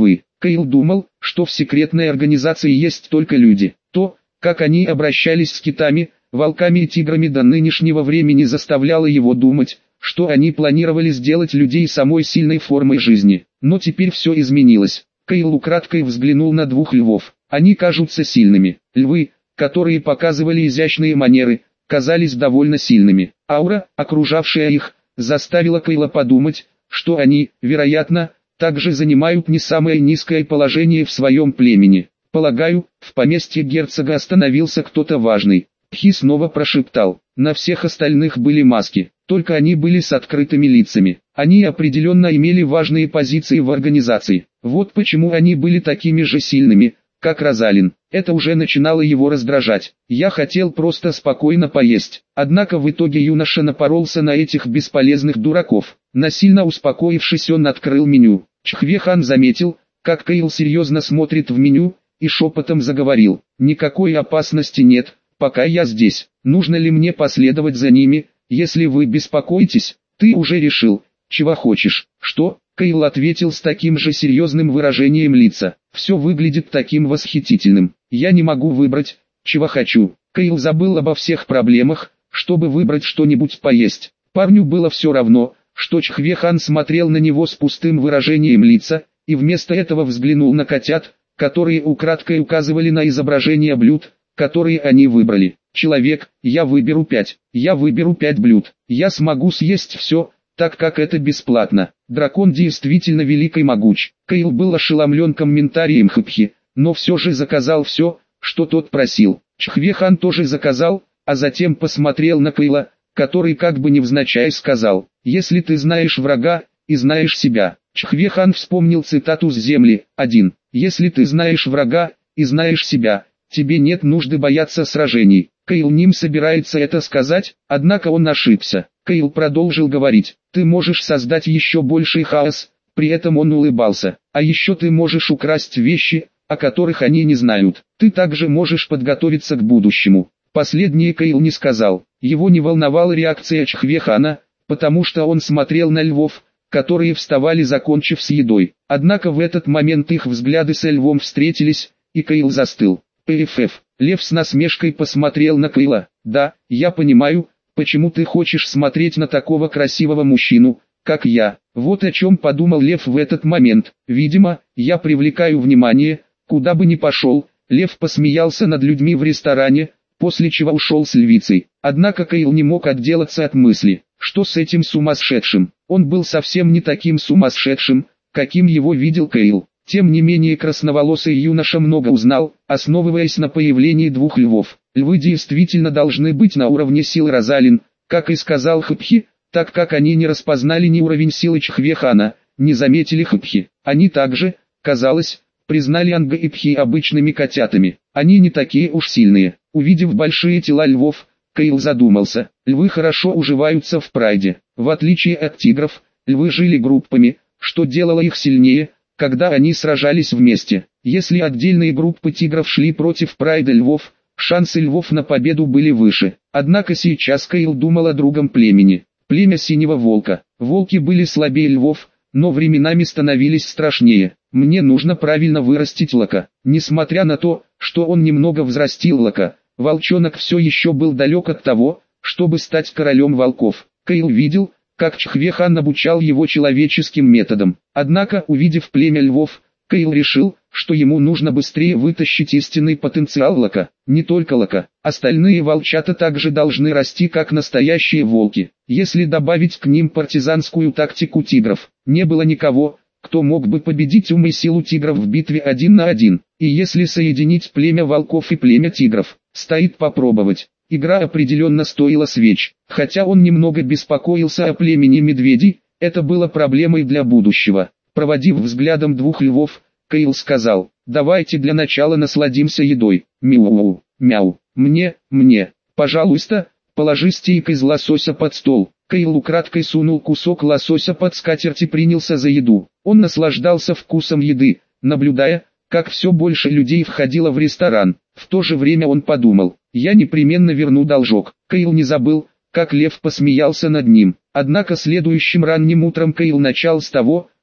Кейл думал, что в секретной организации есть только люди. То, как они обращались с китами, волками и тиграми до нынешнего времени заставляло его думать, что они планировали сделать людей самой сильной формой жизни. Но теперь все изменилось. Кейл украдкой взглянул на двух львов. Они кажутся сильными. Львы, которые показывали изящные манеры, казались довольно сильными. Аура, окружавшая их, заставила Кейла подумать, что они, вероятно, также занимают не самое низкое положение в своем племени. Полагаю, в поместье герцога остановился кто-то важный. Пхи снова прошептал. На всех остальных были маски, только они были с открытыми лицами. Они определенно имели важные позиции в организации. Вот почему они были такими же сильными, как Розалин. Это уже начинало его раздражать. Я хотел просто спокойно поесть. Однако в итоге юноша напоролся на этих бесполезных дураков. Насильно успокоившись, он открыл меню. Чхве-хан заметил, как Кейл серьезно смотрит в меню, и шепотом заговорил. «Никакой опасности нет, пока я здесь. Нужно ли мне последовать за ними, если вы беспокоитесь? Ты уже решил, чего хочешь?» «Что?» Кейл ответил с таким же серьезным выражением лица. «Все выглядит таким восхитительным. Я не могу выбрать, чего хочу». Кейл забыл обо всех проблемах, чтобы выбрать что-нибудь поесть. Парню было все равно, что Чхве-хан смотрел на него с пустым выражением лица, и вместо этого взглянул на котят, которые украдкой указывали на изображение блюд, которые они выбрали. «Человек, я выберу пять. Я выберу пять блюд. Я смогу съесть все, так как это бесплатно». Дракон действительно велик и могуч. Кейл был ошеломлен комментарием Хпхи, но все же заказал все, что тот просил. Чхве-хан тоже заказал, а затем посмотрел на Кейла, который как бы невзначай сказал: «Если ты знаешь врага, и знаешь себя». Чхве-хан вспомнил цитату с земли. один. «Если ты знаешь врага, и знаешь себя, тебе нет нужды бояться сражений». Кейл Ним собирается это сказать, однако он ошибся. Кейл продолжил говорить: «Ты можешь создать еще больший хаос», при этом он улыбался. «А еще ты можешь украсть вещи, о которых они не знают. Ты также можешь подготовиться к будущему». Последнее Кейл не сказал. Его не волновала реакция Чхве-хана, потому что он смотрел на львов, которые вставали, закончив с едой. Однако в этот момент их взгляды с львом встретились, и Кейл застыл. «ПФФ». Лев с насмешкой посмотрел на Кейла. «Да, я понимаю, почему ты хочешь смотреть на такого красивого мужчину, как я». Вот о чем подумал Лев в этот момент. «Видимо, я привлекаю внимание, куда бы ни пошел». Лев посмеялся над людьми в ресторане, после чего ушел с львицей. Однако Кейл не мог отделаться от мысли, что с этим сумасшедшим. Он был совсем не таким сумасшедшим, каким его видел Кейл. Тем не менее красноволосый юноша много узнал, основываясь на появлении двух львов. Львы действительно должны быть на уровне сил Розалин, как и сказал Хпхи, так как они не распознали ни уровень силы Чхве-хана, не заметили Хпхи. Они также, казалось, признали Анга и Пхи обычными котятами. Они не такие уж сильные. Увидев большие тела львов, Кейл задумался. Львы хорошо уживаются в прайде. В отличие от тигров, львы жили группами, что делало их сильнее, когда они сражались вместе. Если отдельные группы тигров шли против прайда львов, шансы львов на победу были выше. Однако сейчас Кейл думал о другом племени. Племя Синего Волка. Волки были слабее львов, но временами становились страшнее. Мне нужно правильно вырастить Лока. Несмотря на то, что он немного взрастил Лока, волчонок все еще был далек от того, чтобы стать королем волков. Кейл видел, как Чхве-хан обучал его человеческим методам. Однако, увидев племя львов, Кейл решил, что ему нужно быстрее вытащить истинный потенциал Лока. Не только Лока, остальные волчата также должны расти как настоящие волки. Если добавить к ним партизанскую тактику тигров, не было никого, кто мог бы победить ум и силу тигров в битве один на один. И если соединить племя волков и племя тигров, стоит попробовать. Игра определенно стоила свеч. Хотя он немного беспокоился о племени медведей, это было проблемой для будущего. Проводив взглядом двух львов, Кейл сказал: «Давайте для начала насладимся едой». Мяу, мяу, мне, мне, пожалуйста, положи стейк из лосося под стол. Кейл украдкой сунул кусок лосося под скатерть и принялся за еду. Он наслаждался вкусом еды, наблюдая, как все больше людей входило в ресторан. В то же время он подумал: «Я непременно верну должок». Кейл не забыл, как лев посмеялся над ним. Однако следующим ранним утром Кейл начал с того,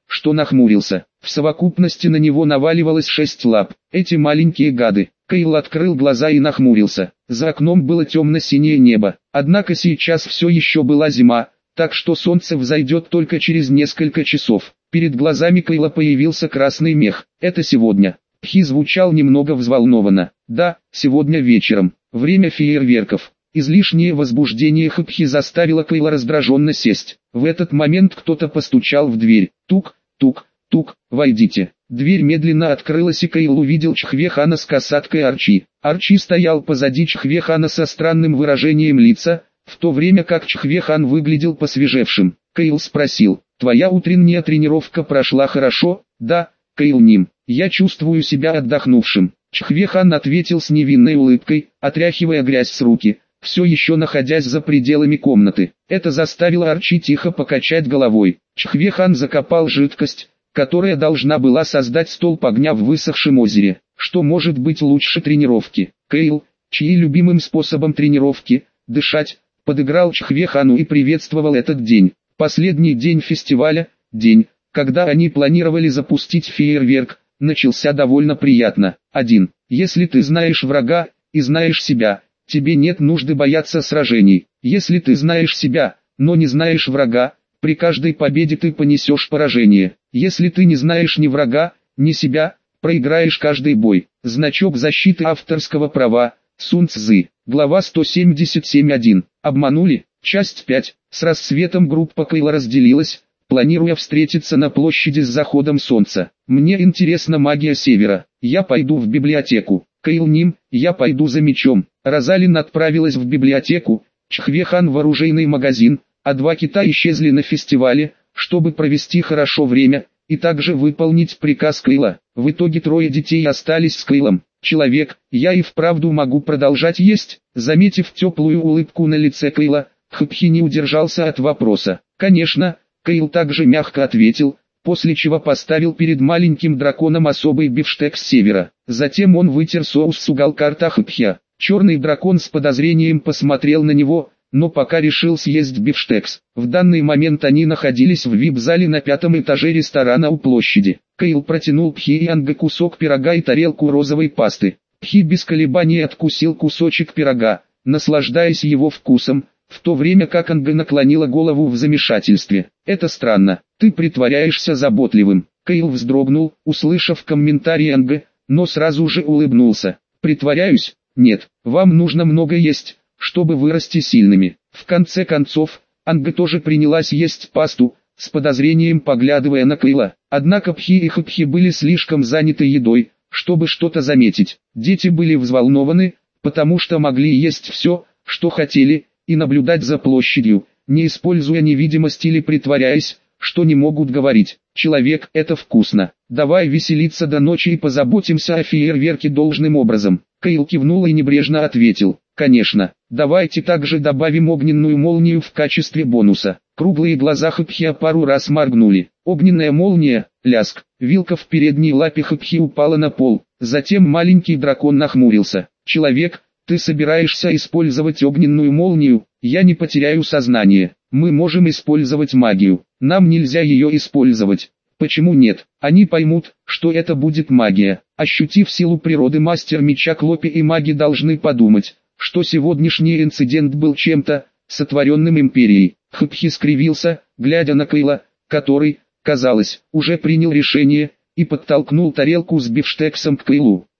что нахмурился. В совокупности на него наваливалось шесть лап. Эти маленькие гады. Кайл открыл глаза и нахмурился. За окном было темно-синее небо. Однако сейчас все еще была зима, так что солнце взойдет только через несколько часов. Перед глазами Кайла появился красный мех. Это сегодня. Пхи звучал немного взволнованно. Да, сегодня вечером. Время фейерверков. Излишнее возбуждение Хпхи заставило Кайла раздраженно сесть. В этот момент кто-то постучал в дверь. Тук, тук, тук, войдите. Дверь медленно открылась, и Кайл увидел Чхве-хана с касаткой Арчи. Арчи стоял позади Чхве-хана со странным выражением лица, в то время как Чхве-хан выглядел посвежевшим. Кайл спросил: «Твоя утренняя тренировка прошла хорошо?» «Да, Кайл Ним, я чувствую себя отдохнувшим». Чхве-хан ответил с невинной улыбкой, отряхивая грязь с руки, все еще находясь за пределами комнаты. Это заставило Арчи тихо покачать головой. Чхве-хан закопал жидкость, которая должна была создать столб огня в высохшем озере. Что может быть лучше тренировки? Кайл, чьи любимым способом тренировки – дышать, подыграл Чхве-хану и приветствовал этот день. Последний день фестиваля, день, когда они планировали запустить фейерверк, начался довольно приятно. один. Если ты знаешь врага и знаешь себя, тебе нет нужды бояться сражений. Если ты знаешь себя, но не знаешь врага, при каждой победе ты понесешь поражение. Если ты не знаешь ни врага, ни себя, проиграешь каждый бой. Значок защиты авторского права. Сун Цзы. Глава сто семьдесят семь один. Обманули? Часть пять. С рассветом группа Кайла разделилась, планируя встретиться на площади с заходом солнца. Мне интересна магия севера. Я пойду в библиотеку. Кайл Ним, я пойду за мечом. Розалин отправилась в библиотеку, Чхве-хан в оружейный магазин, а два кита исчезли на фестивале, чтобы провести хорошо время, и также выполнить приказ Кайла. В итоге трое детей остались с Кайлом. Человек, я и вправду могу продолжать есть? Заметив теплую улыбку на лице Кайла, Хпхи не удержался от вопроса. Конечно, Кайл также мягко ответил, после чего поставил перед маленьким драконом особый бифштекс с севера. Затем он вытер соус с уголка рта Хпхи. Черный дракон с подозрением посмотрел на него, но пока решил съесть бифштекс. В данный момент они находились в вип-зале на пятом этаже ресторана у площади. Кайл протянул Пхи и Анге кусок пирога и тарелку розовой пасты. Пхи без колебаний откусил кусочек пирога, наслаждаясь его вкусом, в то время как Анге наклонила голову в замешательстве. «Это странно, ты притворяешься заботливым». Кайл вздрогнул, услышав комментарий Анге, но сразу же улыбнулся. «Притворяюсь? Нет, вам нужно много есть, чтобы вырасти сильными». В конце концов, Анге тоже принялась есть пасту, с подозрением поглядывая на Кайла. Однако Пхи и Хпхи были слишком заняты едой, чтобы что-то заметить. Дети были взволнованы, потому что могли есть все, что хотели, и наблюдать за площадью, не используя невидимость или притворяясь, что не могут говорить. «Человек, это вкусно. Давай веселиться до ночи и позаботимся о фейерверке должным образом». Кайл кивнул и небрежно ответил: «Конечно, давайте также добавим огненную молнию в качестве бонуса». Круглые глаза Хпхи пару раз моргнули. Огненная молния, ляск, вилка в передней лапе Хпхи упала на пол. Затем маленький дракон нахмурился. «Человек, ты собираешься использовать огненную молнию? Я не потеряю сознание. Мы можем использовать магию. Нам нельзя ее использовать». «Почему нет? Они поймут, что это будет магия». Ощутив силу природы, мастер меча Клопи и маги должны подумать, что сегодняшний инцидент был чем-то, сотворенным Империей. Хпхи скривился, глядя на Кайла, который, казалось, уже принял решение, и подтолкнул тарелку с бифштексом к Кайлу.